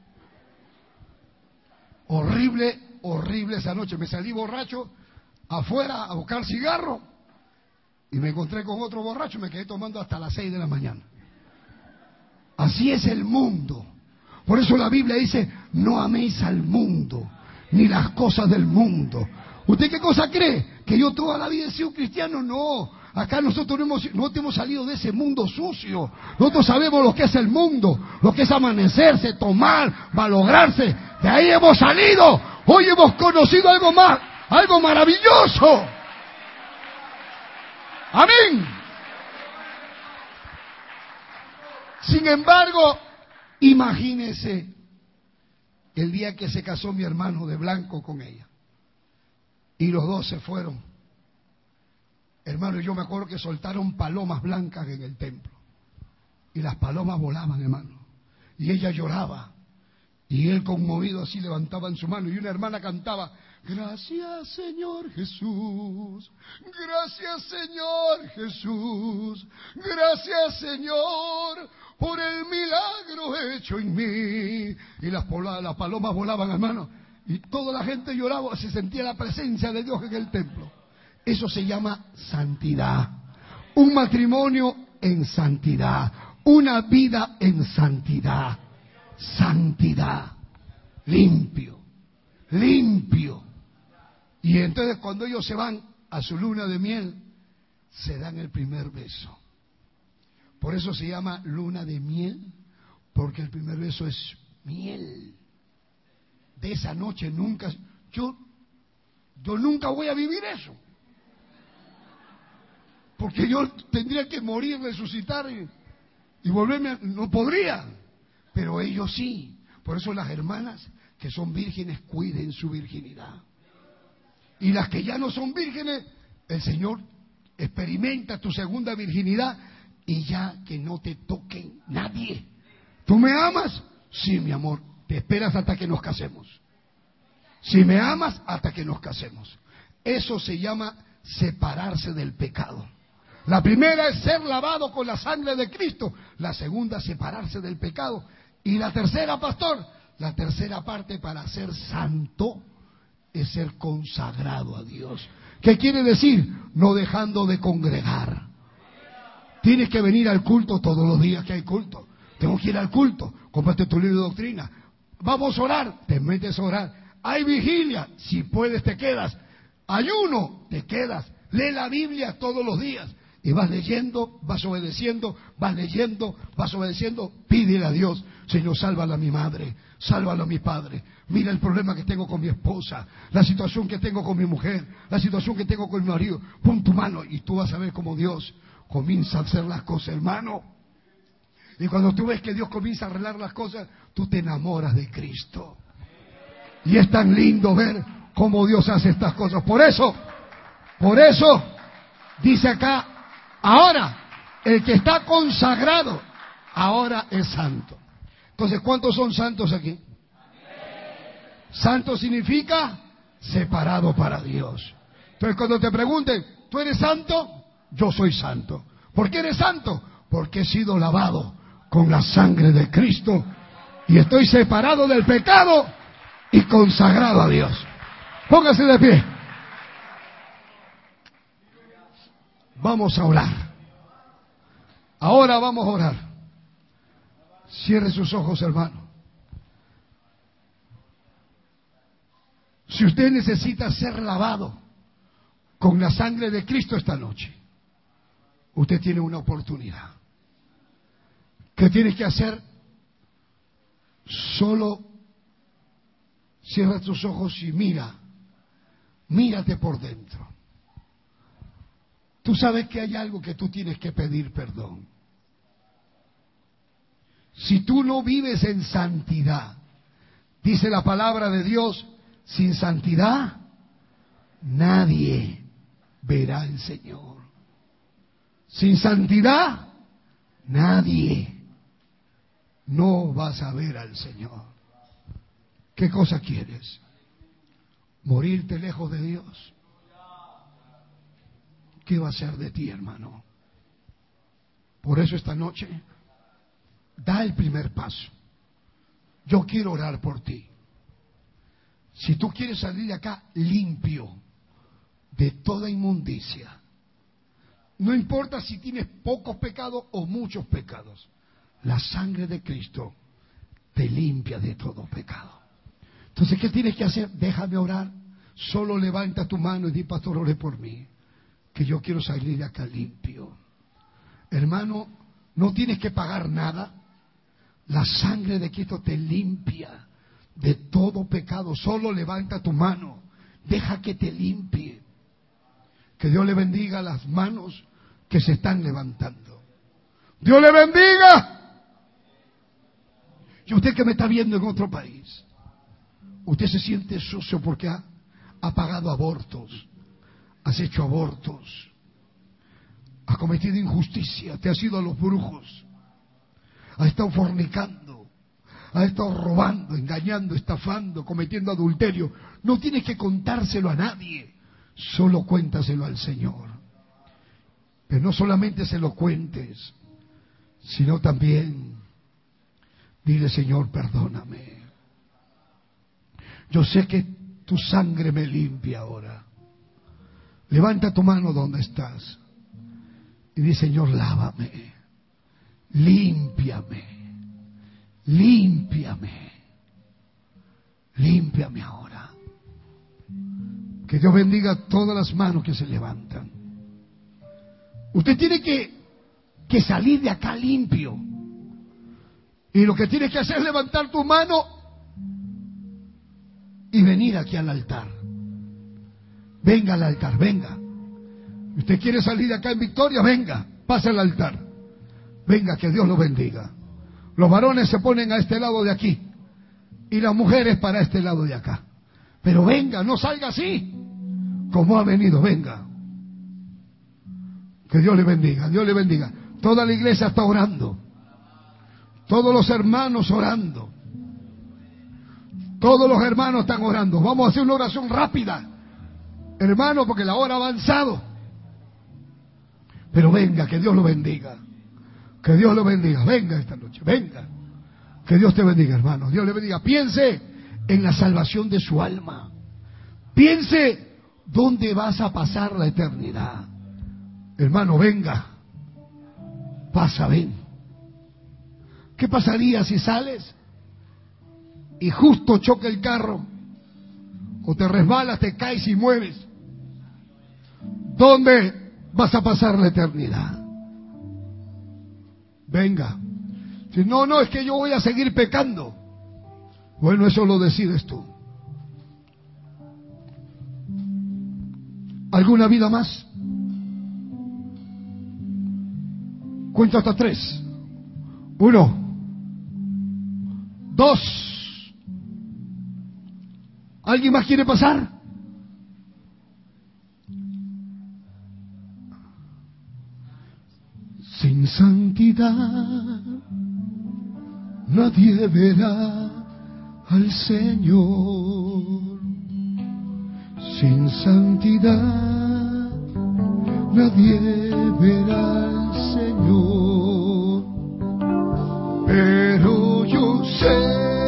Horrible esa noche. Me salí borracho afuera a buscar cigarro y me encontré con otro borracho y me quedé tomando hasta las 6 de la mañana. Así es el mundo. Por eso la Biblia dice, no améis al mundo, ni las cosas del mundo. ¿Usted qué cosa cree? ¿Que yo toda la vida he sido cristiano? No. Acá nosotros no hemos salido de ese mundo sucio. Nosotros sabemos lo que es el mundo, lo que es amanecerse, tomar, malograrse. De ahí hemos salido. Hoy hemos conocido algo más, algo maravilloso. Amén. Sin embargo, imagínese el día que se casó mi hermano de blanco con ella. Y los dos se fueron. Hermano, yo me acuerdo que soltaron palomas blancas en el templo. Y las palomas volaban, hermano. Y ella lloraba. Y él conmovido así levantaba en su mano. Y una hermana cantaba, gracias Señor Jesús, gracias Señor Jesús, gracias Señor por el milagro hecho en mí. Y las palomas volaban, hermano. Y toda la gente lloraba, se sentía la presencia de Dios en el templo. Eso se llama santidad. Un matrimonio en santidad. Una vida en santidad. Santidad. Limpio. Y entonces cuando ellos se van a su luna de miel, se dan el primer beso. Por eso se llama luna de miel, porque el primer beso es miel. De esa noche nunca, yo nunca voy a vivir eso. Porque yo tendría que morir, resucitar y volverme, no podría. Pero ellos sí. Por eso las hermanas que son vírgenes cuiden su virginidad. Y las que ya no son vírgenes, el Señor experimenta tu segunda virginidad y ya que no te toque nadie. ¿Tú me amas? Sí, mi amor. Te esperas hasta que nos casemos. Si me amas, hasta que nos casemos. Eso se llama separarse del pecado. La primera es ser lavado con la sangre de Cristo. La segunda, separarse del pecado. Y la tercera, pastor, la tercera parte para ser santo es ser consagrado a Dios. ¿Qué quiere decir? No dejando de congregar. Tienes que venir al culto todos los días que hay culto. Tengo que ir al culto. Cómprate tu libro de doctrina. Vamos a orar. Te metes a orar. Hay vigilia. Si puedes te quedas. Ayuno. Te quedas. Lee la Biblia todos los días. Y vas leyendo, vas obedeciendo, vas leyendo, vas obedeciendo. Pídele a Dios: Señor, sálvala a mi madre, sálvala a mi padre. Mira el problema que tengo con mi esposa, la situación que tengo con mi mujer, la situación que tengo con mi marido. Pon tu mano y tú vas a ver cómo Dios comienza a hacer las cosas, hermano. Y cuando tú ves que Dios comienza a arreglar las cosas, tú te enamoras de Cristo. Y es tan lindo ver cómo Dios hace estas cosas. Por eso, dice acá: ahora, el que está consagrado, ahora es santo. Entonces, ¿cuántos son santos aquí? Santo significa separado para Dios. Entonces, cuando te pregunten, ¿tú eres santo? Yo soy santo. ¿Por qué eres santo? Porque he sido lavado con la sangre de Cristo y estoy separado del pecado y consagrado a Dios. Póngase de pie. Vamos a orar. Ahora vamos a orar. Cierre sus ojos, hermano. Si usted necesita ser lavado con la sangre de Cristo esta noche, usted tiene una oportunidad. ¿Qué tienes que hacer? Solo cierra tus ojos y mírate por dentro. Tú sabes que hay algo que tú tienes que pedir perdón. Si tú no vives en santidad, dice la palabra de Dios, sin santidad nadie verá al Señor. Sin santidad nadie no vas a ver al Señor. ¿Qué cosa quieres? ¿Morirte lejos de Dios? ¿Qué va a ser de ti, hermano? Por eso esta noche, da el primer paso. Yo quiero orar por ti. Si tú quieres salir de acá limpio de toda inmundicia, no importa si tienes pocos pecados o muchos pecados, la sangre de Cristo te limpia de todo pecado. Entonces, ¿qué tienes que hacer? Déjame orar. Solo levanta tu mano y di: pastor, ore por mí, que yo quiero salir de acá limpio. Hermano, no tienes que pagar nada. La sangre de Cristo te limpia de todo pecado. Solo levanta tu mano, deja que te limpie. Que Dios le bendiga las manos que se están levantando. Dios le bendiga. Y usted que me está viendo en otro país, usted se siente sucio porque ha pagado abortos, has hecho abortos, has cometido injusticia, te has ido a los brujos, has estado fornicando, has estado robando, engañando, estafando, cometiendo adulterio. No tienes que contárselo a nadie, solo cuéntaselo al Señor. Pero no solamente se lo cuentes, sino también dile: Señor, perdóname. Yo sé que tu sangre me limpia ahora. Levanta tu mano donde estás y di: Señor, lávame, límpiame, límpiame, límpiame ahora. Que Dios bendiga todas las manos que se levantan. Usted tiene que salir de acá limpio. Y lo que tienes que hacer es levantar tu mano y venir aquí al altar. Venga al altar, venga. Usted quiere salir de acá en victoria, venga, pase al altar. Venga, que Dios lo bendiga. Los varones se ponen a este lado de aquí y las mujeres para este lado de acá. Pero venga, no salga así como ha venido, venga. Que Dios le bendiga, Dios le bendiga. Toda la iglesia está orando. Todos los hermanos orando. Todos los hermanos están orando. Vamos a hacer una oración rápida, hermano, porque la hora ha avanzado. Pero venga, que Dios lo bendiga. Que Dios lo bendiga. Venga esta noche, venga. Que Dios te bendiga, hermano. Dios le bendiga. Piense en la salvación de su alma. Piense dónde vas a pasar la eternidad. Hermano, venga. Pasa, ven. ¿Qué pasaría si sales y justo choca el carro? O te resbalas, te caes y mueres. ¿Dónde vas a pasar la eternidad? Venga. Si no, es que yo voy a seguir pecando. Bueno, eso lo decides tú. ¿Alguna vida más? Cuento hasta 3. 1, 2. ¿Alguien más quiere pasar? Sin santidad nadie verá al Señor. Sin santidad nadie verá al Señor. Pero yo sé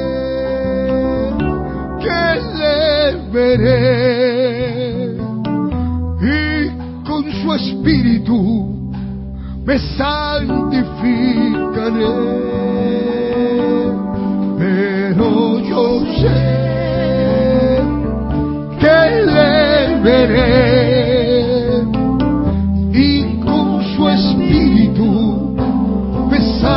que le veré y con su espíritu me santificaré. Pero yo sé que le veré y con su espíritu me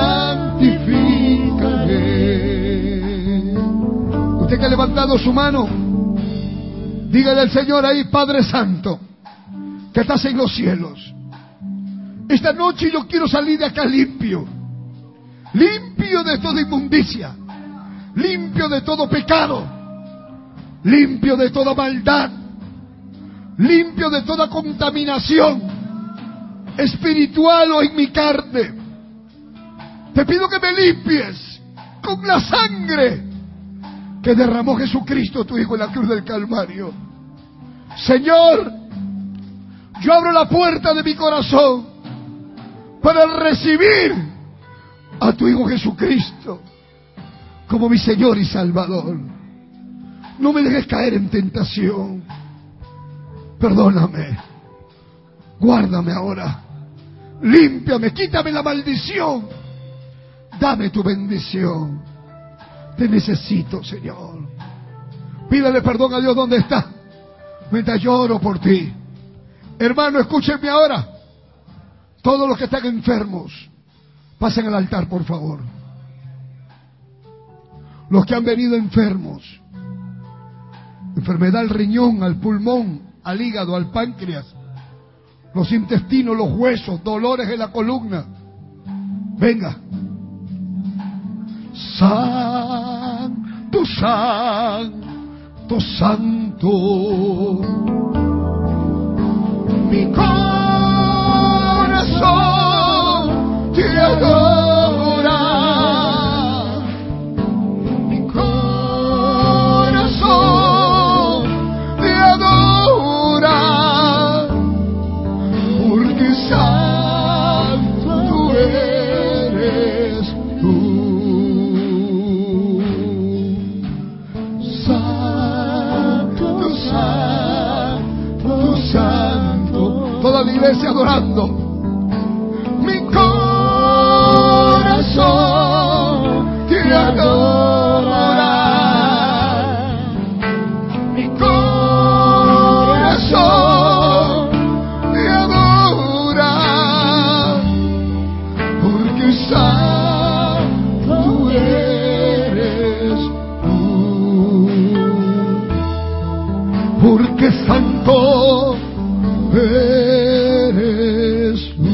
santificaré. Usted que ha levantado su mano, dígale al Señor ahí: Padre Santo, que estás en los cielos, esta noche yo quiero salir de acá limpio, limpio de toda inmundicia, limpio de todo pecado, limpio de toda maldad, limpio de toda contaminación espiritual o en mi carne. Te pido que me limpies con la sangre que derramó Jesucristo, tu Hijo, en la cruz del Calvario. Señor, yo abro la puerta de mi corazón para recibir a tu Hijo Jesucristo como mi Señor y Salvador. No me dejes caer en tentación. Perdóname. Guárdame ahora. Límpiame, quítame la maldición. Dame tu bendición. Te necesito, Señor. Pídale perdón a Dios donde está, mientras yo oro por ti. Hermano, escúchenme ahora. Todos los que están enfermos, pasen al altar, por favor. Los que han venido enfermos, enfermedad al riñón, al pulmón, al hígado, al páncreas, los intestinos, los huesos, dolores en la columna. Venga. Santo, santo, santo. Mi corazón te adora. Mi corazón te adora. Porque santo eres tú. Santo, santo, santo. Toda la iglesia adorando. Mi corazón te adora. Mi corazón te adora. Porque santo eres tú. Porque santo eres tú.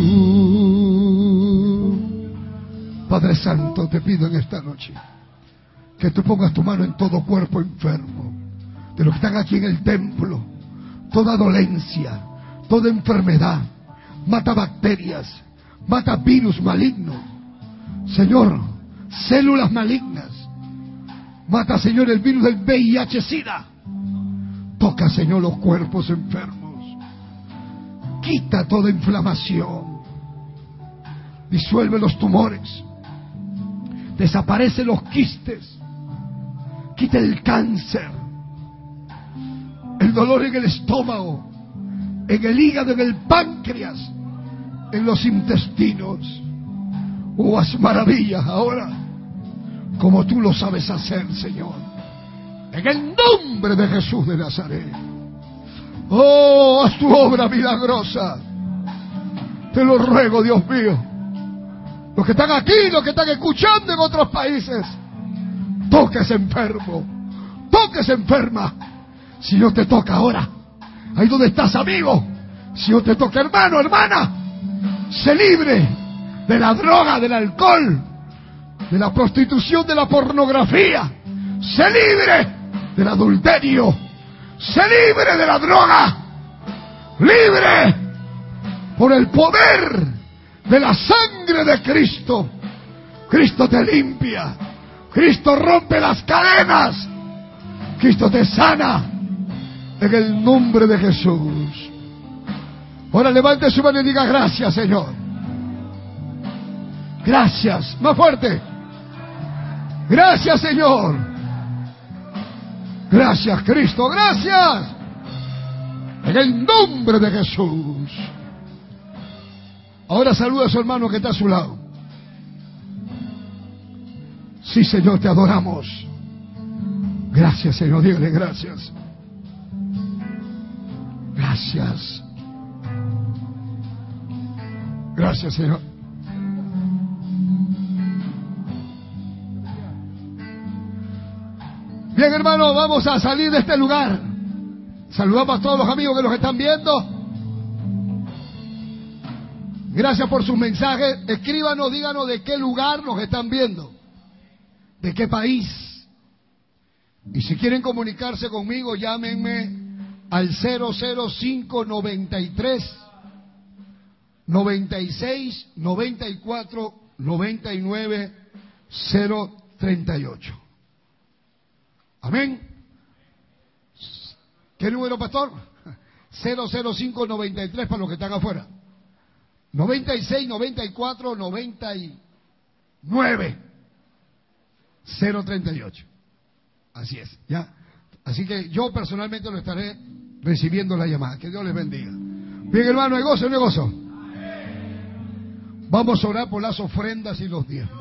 Padre Santo, te pido en esta noche que tú pongas tu mano en todo cuerpo enfermo, de los que están aquí en el templo, toda dolencia, toda enfermedad, mata bacterias, mata virus malignos. Señor, células malignas. Mata, Señor, el virus del VIH-Sida. Toca, Señor, los cuerpos enfermos. Quita toda inflamación. Disuelve los tumores. Desaparece los quistes. Quita el cáncer. El dolor en el estómago, en el hígado, en el páncreas, en los intestinos. Haz maravillas ahora, como tú lo sabes hacer, Señor. En el nombre de Jesús de Nazaret. Oh, haz tu obra milagrosa. Te lo ruego, Dios mío. Los que están aquí, los que están escuchando en otros países, toca ese enfermo, toca esa enferma. Si Dios te toca ahora, ahí donde estás, amigo. Si Dios te toca, hermano, hermana, sé libre de la droga, del alcohol, de la prostitución, de la pornografía. Sé libre del adulterio. Sé libre de la droga. Libre por el poder de la sangre de Cristo. Cristo te limpia. Cristo rompe las cadenas. Cristo te sana. En el nombre de Jesús. Ahora levante su mano y diga: gracias, Señor. Gracias. Más fuerte. Gracias, Señor. Gracias, Cristo. Gracias. En el nombre de Jesús. Ahora saluda a su hermano que está a su lado. Sí, Señor, te adoramos. Gracias, Señor. Dígale gracias. Gracias. Gracias, Señor. Bien, hermano, vamos a salir de este lugar. Saludamos a todos los amigos que nos están viendo. Gracias por sus mensajes. Escríbanos, díganos de qué lugar nos están viendo, de qué país. Y si quieren comunicarse conmigo, llámenme al 00593 96 94 99 038. Amén. ¿Qué número, pastor? 00593 para los que están afuera. 96 94 99 038. Así es, ya. Así que yo personalmente lo estaré recibiendo la llamada. Que Dios les bendiga. Bien, hermano, ¿hay gozo o no hay gozo? Vamos a orar por las ofrendas y los diezmos.